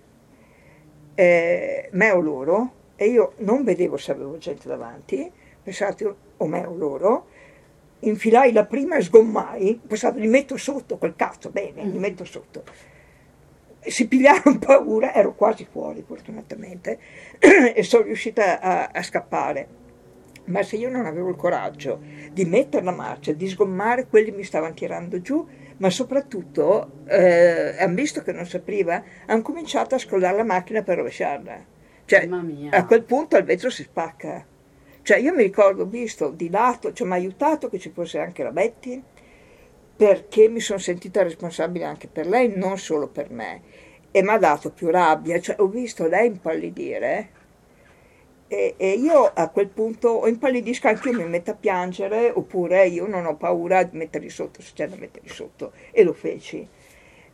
eh, me o loro, e io non vedevo se avevo gente davanti, pensate o me o loro, infilai la prima e sgommai, pensavo li metto sotto quel cazzo, bene, li metto sotto. Si pigliarono paura, ero quasi fuori fortunatamente e sono riuscita a, a scappare. Ma se io non avevo il coraggio di mettere la marcia, di sgommare, quelli mi stavano tirando giù, ma soprattutto eh, hanno visto che non si apriva, hanno cominciato a scrollare la macchina per rovesciarla. Cioè, Mamma mia. a quel punto il vetro si spacca. Cioè, io mi ricordo, ho visto di lato, cioè mi ha aiutato che ci fosse anche la Betty, perché mi sono sentita responsabile anche per lei, non solo per me. E mi ha dato più rabbia, cioè ho visto lei impallidire e, e io a quel punto o impallidisco anche io, mi metto a piangere, oppure io non ho paura di metterli sotto, se c'è da metterli sotto, e lo feci.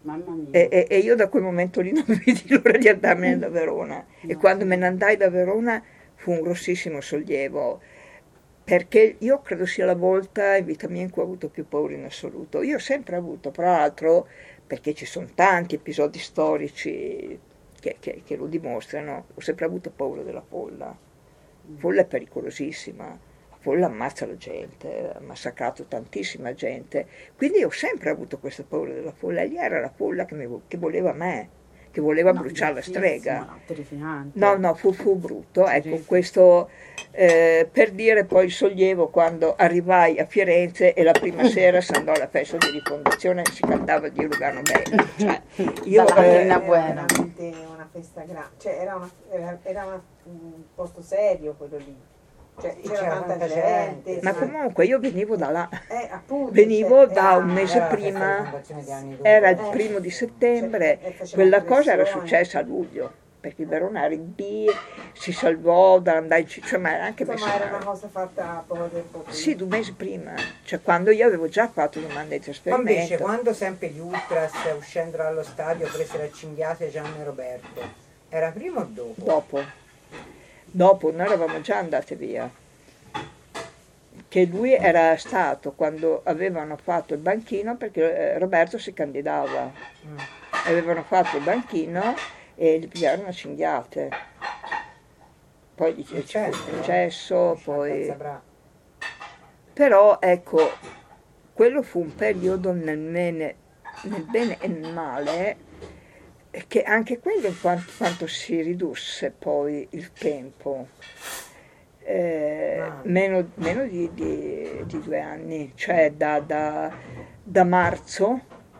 Mamma mia. E, e, e io da quel momento lì non vidi l'ora di andarmene da Verona. E No, quando sì. me ne andai da Verona fu un grossissimo sollievo, perché io credo sia la volta in vita mia in cui ho avuto più paura in assoluto. Io ho sempre avuto, tra l'altro, perché ci sono tanti episodi storici che, che, che lo dimostrano, ho sempre avuto paura della folla. La folla è pericolosissima, la folla ammazza la gente, ha massacrato tantissima gente, quindi ho sempre avuto questa paura della folla, e lì era la folla che, mi, vo- che voleva me, che voleva No, bruciare la bruttissimo, strega. no, terrificante. No, no, fu, fu brutto. Ecco, Terrifico. questo eh, per dire poi il sollievo quando arrivai a Firenze e la prima sera si andò alla festa di rifondazione e si cantava Dio Lugano Bene. Cioè, io, Dalla eh, Marina Era Buena. veramente una festa grande, cioè era, una, era, era una- un posto serio quello lì, cioè Sì, c'era, c'era tanta tanta gente, gente, ma sì. comunque io venivo da là. eh, appunto, Venivo cioè, da era- un mese Era la festa di prima, fondazione di anni dopo. era il Eh, primo di cioè, settembre, e faceva quella cosa era impressione. successa a luglio, perché il Verona era in B, si salvò dall'andare in cioè, ma era anche messo Insomma era una male. cosa fatta poco tempo prima. Sì, due mesi prima, cioè quando io avevo già fatto domanda di Ma invece trasferimento. quando sempre gli Ultras uscendo dallo stadio presero a cinghiate Gianni e Roberto, era prima o dopo? Dopo, dopo noi eravamo già andate via, che lui era stato quando avevano fatto il banchino, perché eh, Roberto si candidava, Mm. avevano fatto il banchino e gli pigliarono a cinghiate, poi gli Il ci fu il centro, processo, a poi... Piazza Bra. Però ecco, quello fu un periodo nel bene, nel bene e nel male, che anche quello in quanto, quanto si ridusse poi il tempo, eh, Ah. meno, meno di, di- di due anni, cioè da, da- da marzo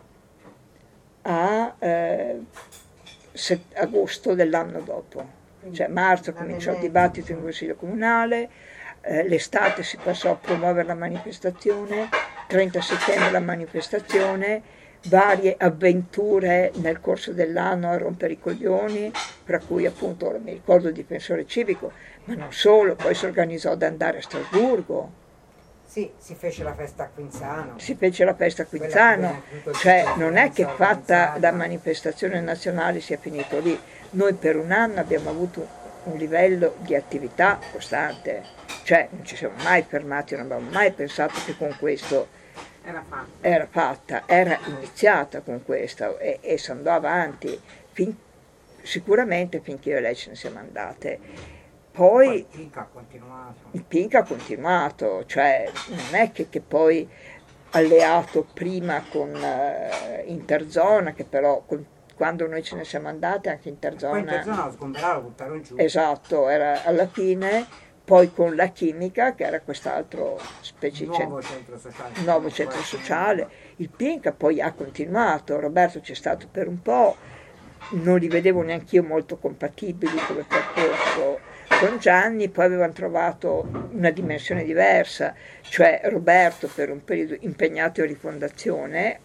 a eh, set- agosto dell'anno dopo. Cioè marzo Un anno e cominciò il mezzo. dibattito in Consiglio Comunale, eh, l'estate si passò a promuovere la manifestazione, trenta settembre la manifestazione, varie avventure nel corso dell'anno a rompere i coglioni, tra cui appunto, ora mi ricordo il difensore civico, ma non solo, poi si organizzò ad andare a Strasburgo, Sì, si fece la festa a Quinzano. si fece la festa a Quella Quinzano, che tutto il cioè tutto non è che organizzato fatta Quinzano. la manifestazione nazionale sia finito lì. Noi per un anno abbiamo avuto un livello di attività costante, cioè non ci siamo mai fermati, non abbiamo mai pensato che con questo Era fatta. era fatta, era iniziata con questo e, e si andò avanti, fin- sicuramente finché io e lei ce ne siamo andate. Poi Poi il Pink ha continuato. il Pink ha continuato, cioè non è che, che poi alleato prima con eh, Interzona, che però con- quando noi ce ne siamo andate anche Poi in Interzona, zona lo sgomberarono, lo buttarono giù. esatto, era alla fine, poi con la chimica che era quest'altro specie Nuovo centro sociale. nuovo centro sociale, il Pink poi ha continuato, Roberto c'è stato per un po', non li vedevo neanche io molto compatibili come percorso con Gianni, poi avevano trovato una dimensione diversa, cioè Roberto per un periodo impegnato in rifondazione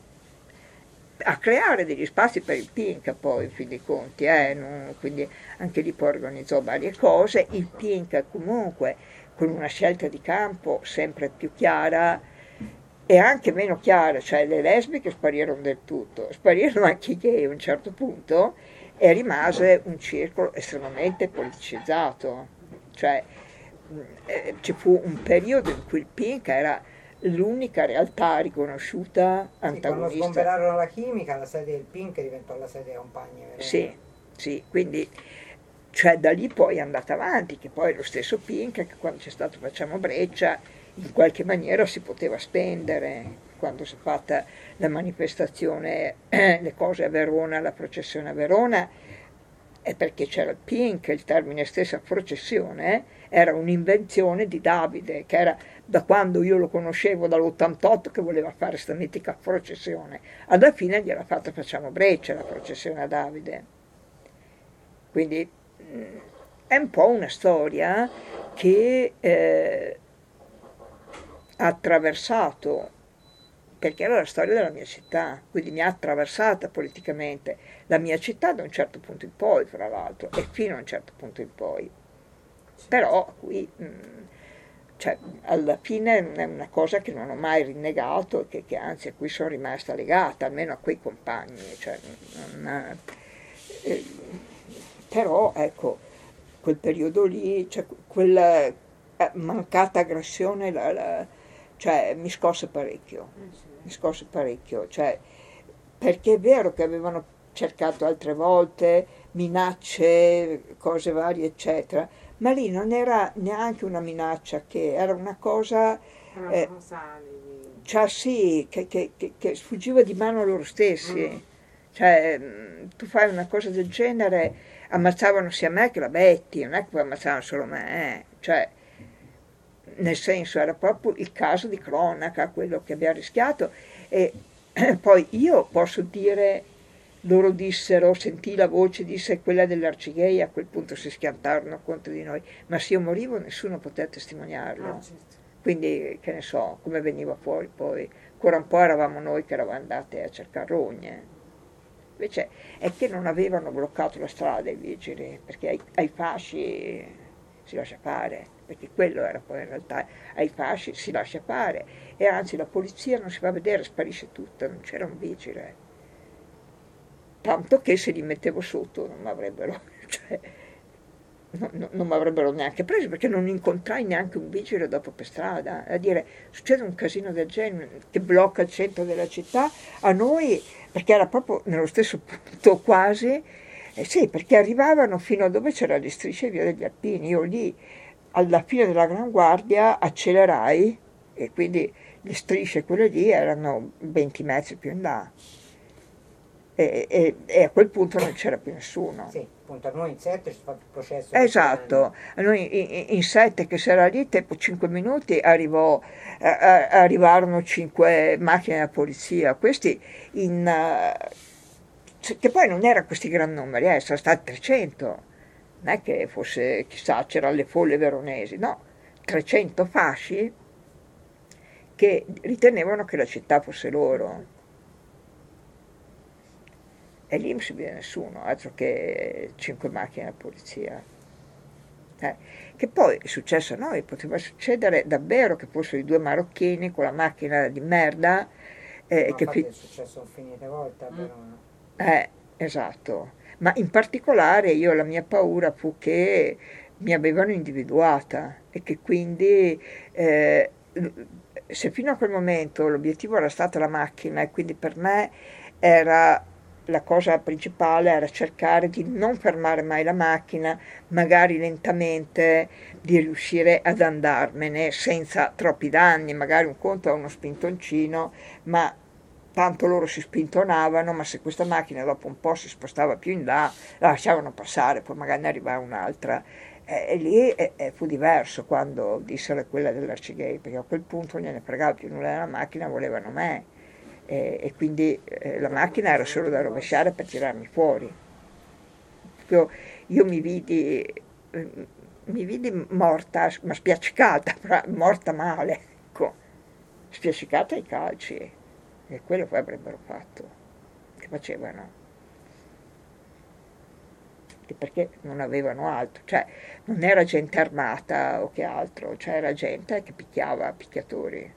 a creare degli spazi per il Pink poi in fin dei conti, eh, non- quindi anche lì poi organizzò varie cose, il Pink comunque con una scelta di campo sempre più chiara e anche meno chiara, cioè le lesbiche sparirono del tutto, sparirono anche i gay a un certo punto e rimase un circolo estremamente politicizzato, cioè mh, eh, ci fu un periodo in cui il Pink era l'unica realtà riconosciuta Sì, quando antagonista. sgomberarono la chimica, la sede del Pink diventò la sede dei compagni. vero? Sì, sì, quindi cioè da lì poi è andata avanti, che poi lo stesso Pink, che quando c'è stato Facciamo Breccia, in qualche maniera si poteva spendere, quando si è fatta la manifestazione, le cose a Verona, la processione a Verona, è perché c'era il Pink, il termine stessa processione era un'invenzione di Davide, che era da quando io lo conoscevo dall'ottantotto che voleva fare questa mitica processione, alla fine gliela fatta Facciamo Breccia la processione a Davide. Quindi mh, è un po' una storia che eh, ha attraversato, perché era la storia della mia città, quindi mi ha attraversata politicamente la mia città da un certo punto in poi, fra l'altro, e fino a un certo punto in poi. Però qui mh, cioè, alla fine è una cosa che non ho mai rinnegato e che, che anzi a cui sono rimasta legata, almeno a quei compagni. Cioè, non, eh, però ecco, quel periodo lì, cioè, quella eh, mancata aggressione la, la, cioè, mi scosse parecchio, mi scosse parecchio, cioè, perché è vero che avevano cercato altre volte minacce, cose varie, eccetera, ma lì non era neanche una minaccia, che era una cosa, eh, cioè sì, che, che, che, che sfuggiva di mano a loro stessi. Mm. Cioè, tu fai una cosa del genere, ammazzavano sia me che la Betty, non è che poi ammazzavano solo me, eh. Cioè, nel senso, era proprio il caso di cronaca, quello che abbiamo rischiato. E poi io posso dire, loro dissero, sentì la voce, disse quella dell'Arcigay, a quel punto si schiantarono contro di noi, ma se io morivo nessuno poteva testimoniarlo. Ah, certo. Quindi, che ne so, come veniva fuori poi, ancora un po' eravamo noi che eravamo andate a cercare rogne. Invece è che non avevano bloccato la strada i vigili, perché ai, ai fasci si lascia fare, perché quello era poi in realtà, ai fasci si lascia fare, e anzi la polizia non si fa vedere, sparisce tutta, non c'era un vigile. Tanto che se li mettevo sotto non mi avrebbero, cioè, no, no, non mi avrebbero neanche preso, perché non incontrai neanche un vigile dopo per strada. A dire, succede un casino del genere che blocca il centro della città, a noi, perché era proprio nello stesso punto quasi, eh sì, perché arrivavano fino a dove c'era le strisce via degli Alpini. Io lì, alla fine della Gran Guardia, accelerai, e quindi le strisce, quelle lì, erano venti metri più in là. E, e, e a quel punto non c'era più nessuno. Sì, appunto a noi in sette ci fa il processo. Esatto, a noi in, in sette che si era lì, tempo cinque minuti, arrivò, eh, arrivarono cinque macchine della polizia, questi in, uh, che poi non erano questi gran numeri, eh, sono stati trecento, non è che fosse, chissà, c'erano le folle veronesi, no, trecento fasci che ritenevano che la città fosse loro. E lì non si vede nessuno, altro che cinque macchine della polizia. Eh, che poi è successo a noi, poteva succedere davvero che fossero i due marocchini con la macchina di merda. Eh, Ma che fi- è successo infinite volte a Verona. Eh, esatto. Ma in particolare io la mia paura fu che mi avevano individuata e che quindi eh, se fino a quel momento l'obiettivo era stata la macchina e quindi per me era la cosa principale era cercare di non fermare mai la macchina, magari lentamente di riuscire ad andarmene senza troppi danni, magari un conto a uno spintoncino, ma tanto loro si spintonavano, ma se questa macchina dopo un po' si spostava più in là, la lasciavano passare, poi magari ne arrivava un'altra. E, e lì e, e fu diverso quando dissero quella dell'Arcigay, perché a quel punto non gliene fregava più nulla della macchina, volevano me. E, e quindi eh, la macchina era solo da rovesciare per tirarmi fuori. Io, io mi vidi, eh, mi vidi morta, ma spiaccicata, morta male, ecco, spiaccicata ai calci, e quello poi avrebbero fatto, che facevano, e perché non avevano altro, cioè non era gente armata o che altro, cioè era gente che picchiava, picchiatori.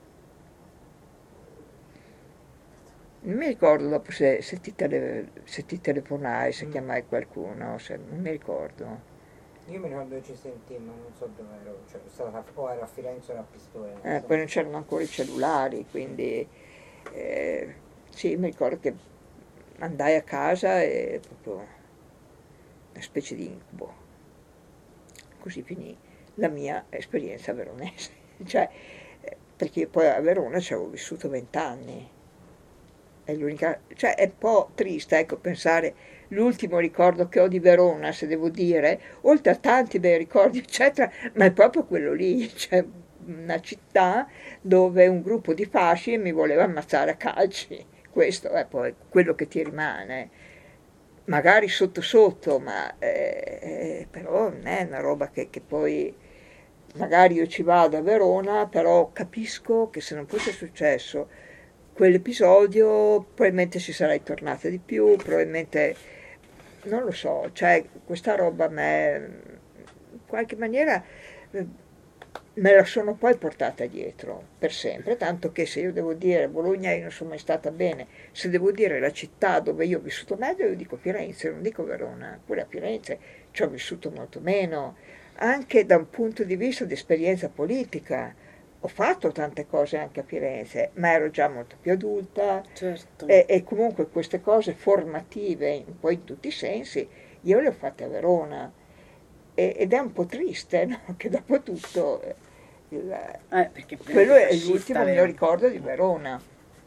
Non mi ricordo dopo se, se, ti, tele, se ti telefonai, se mm. chiamai qualcuno, se, non mi ricordo. Io mi ricordo che ci sentimmo, non so dove ero, cioè, stata, o ero a Firenze o ero a Pistoia. Eh, poi non c'erano ancora i cellulari, quindi eh, sì, mi ricordo che andai a casa e proprio una specie di incubo. Così finì la mia esperienza veronese, cioè, perché io poi a Verona ci avevo vissuto vent'anni. È l'unica, cioè è un po' triste, ecco, pensare l'ultimo ricordo che ho di Verona, se devo dire, oltre a tanti bei ricordi, eccetera, ma è proprio quello lì, cioè una città dove un gruppo di fasci mi voleva ammazzare a calci. Questo è poi quello che ti rimane, magari sotto sotto, ma eh, però non è una roba che, che poi magari io ci vado a Verona, però capisco che se non fosse successo quell'episodio probabilmente ci sarei tornata di più, probabilmente non lo so, cioè questa roba a me in qualche maniera me la sono poi portata dietro per sempre, tanto che se io devo dire Bologna io non sono mai stata bene, se devo dire la città dove io ho vissuto meglio io dico Firenze, non dico Verona, pure a Firenze ci ho vissuto molto meno, anche da un punto di vista di esperienza politica. Ho fatto tante cose anche a Firenze, ma ero già molto più adulta, Certo. e, e comunque queste cose formative, un po' in tutti i sensi, io le ho fatte a Verona. E, ed è un po' triste, no? Che dopo tutto eh, il, Eh, perché quello è fascista, l'ultimo vero? mio ricordo di Verona.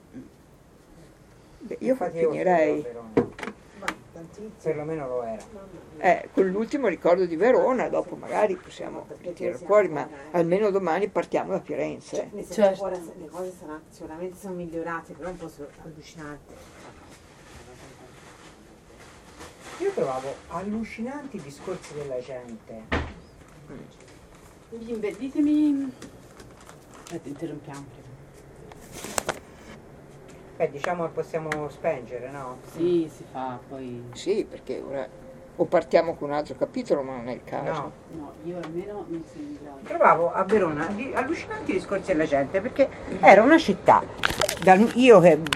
Beh, io Infatti io finirei sono a Verona. Perlomeno lo era. eh, con l'ultimo ricordo di Verona, dopo magari possiamo tirare fuori, ma almeno domani partiamo da Firenze. Nel senso, Certo. ora le cose saranno, sicuramente sono migliorate, però un po' sono allucinanti. Io trovavo allucinanti i discorsi della gente. Bimbe, ditemi... Eh, ti interrompiamo prima. Beh, diciamo che possiamo spengere, no? Sì, si fa, poi... Sì, perché ora o partiamo con un altro capitolo, ma non è il caso. No. No, io almeno non sono in grado. Trovavo a Verona di- allucinanti i discorsi della gente perché era una città, dal- io che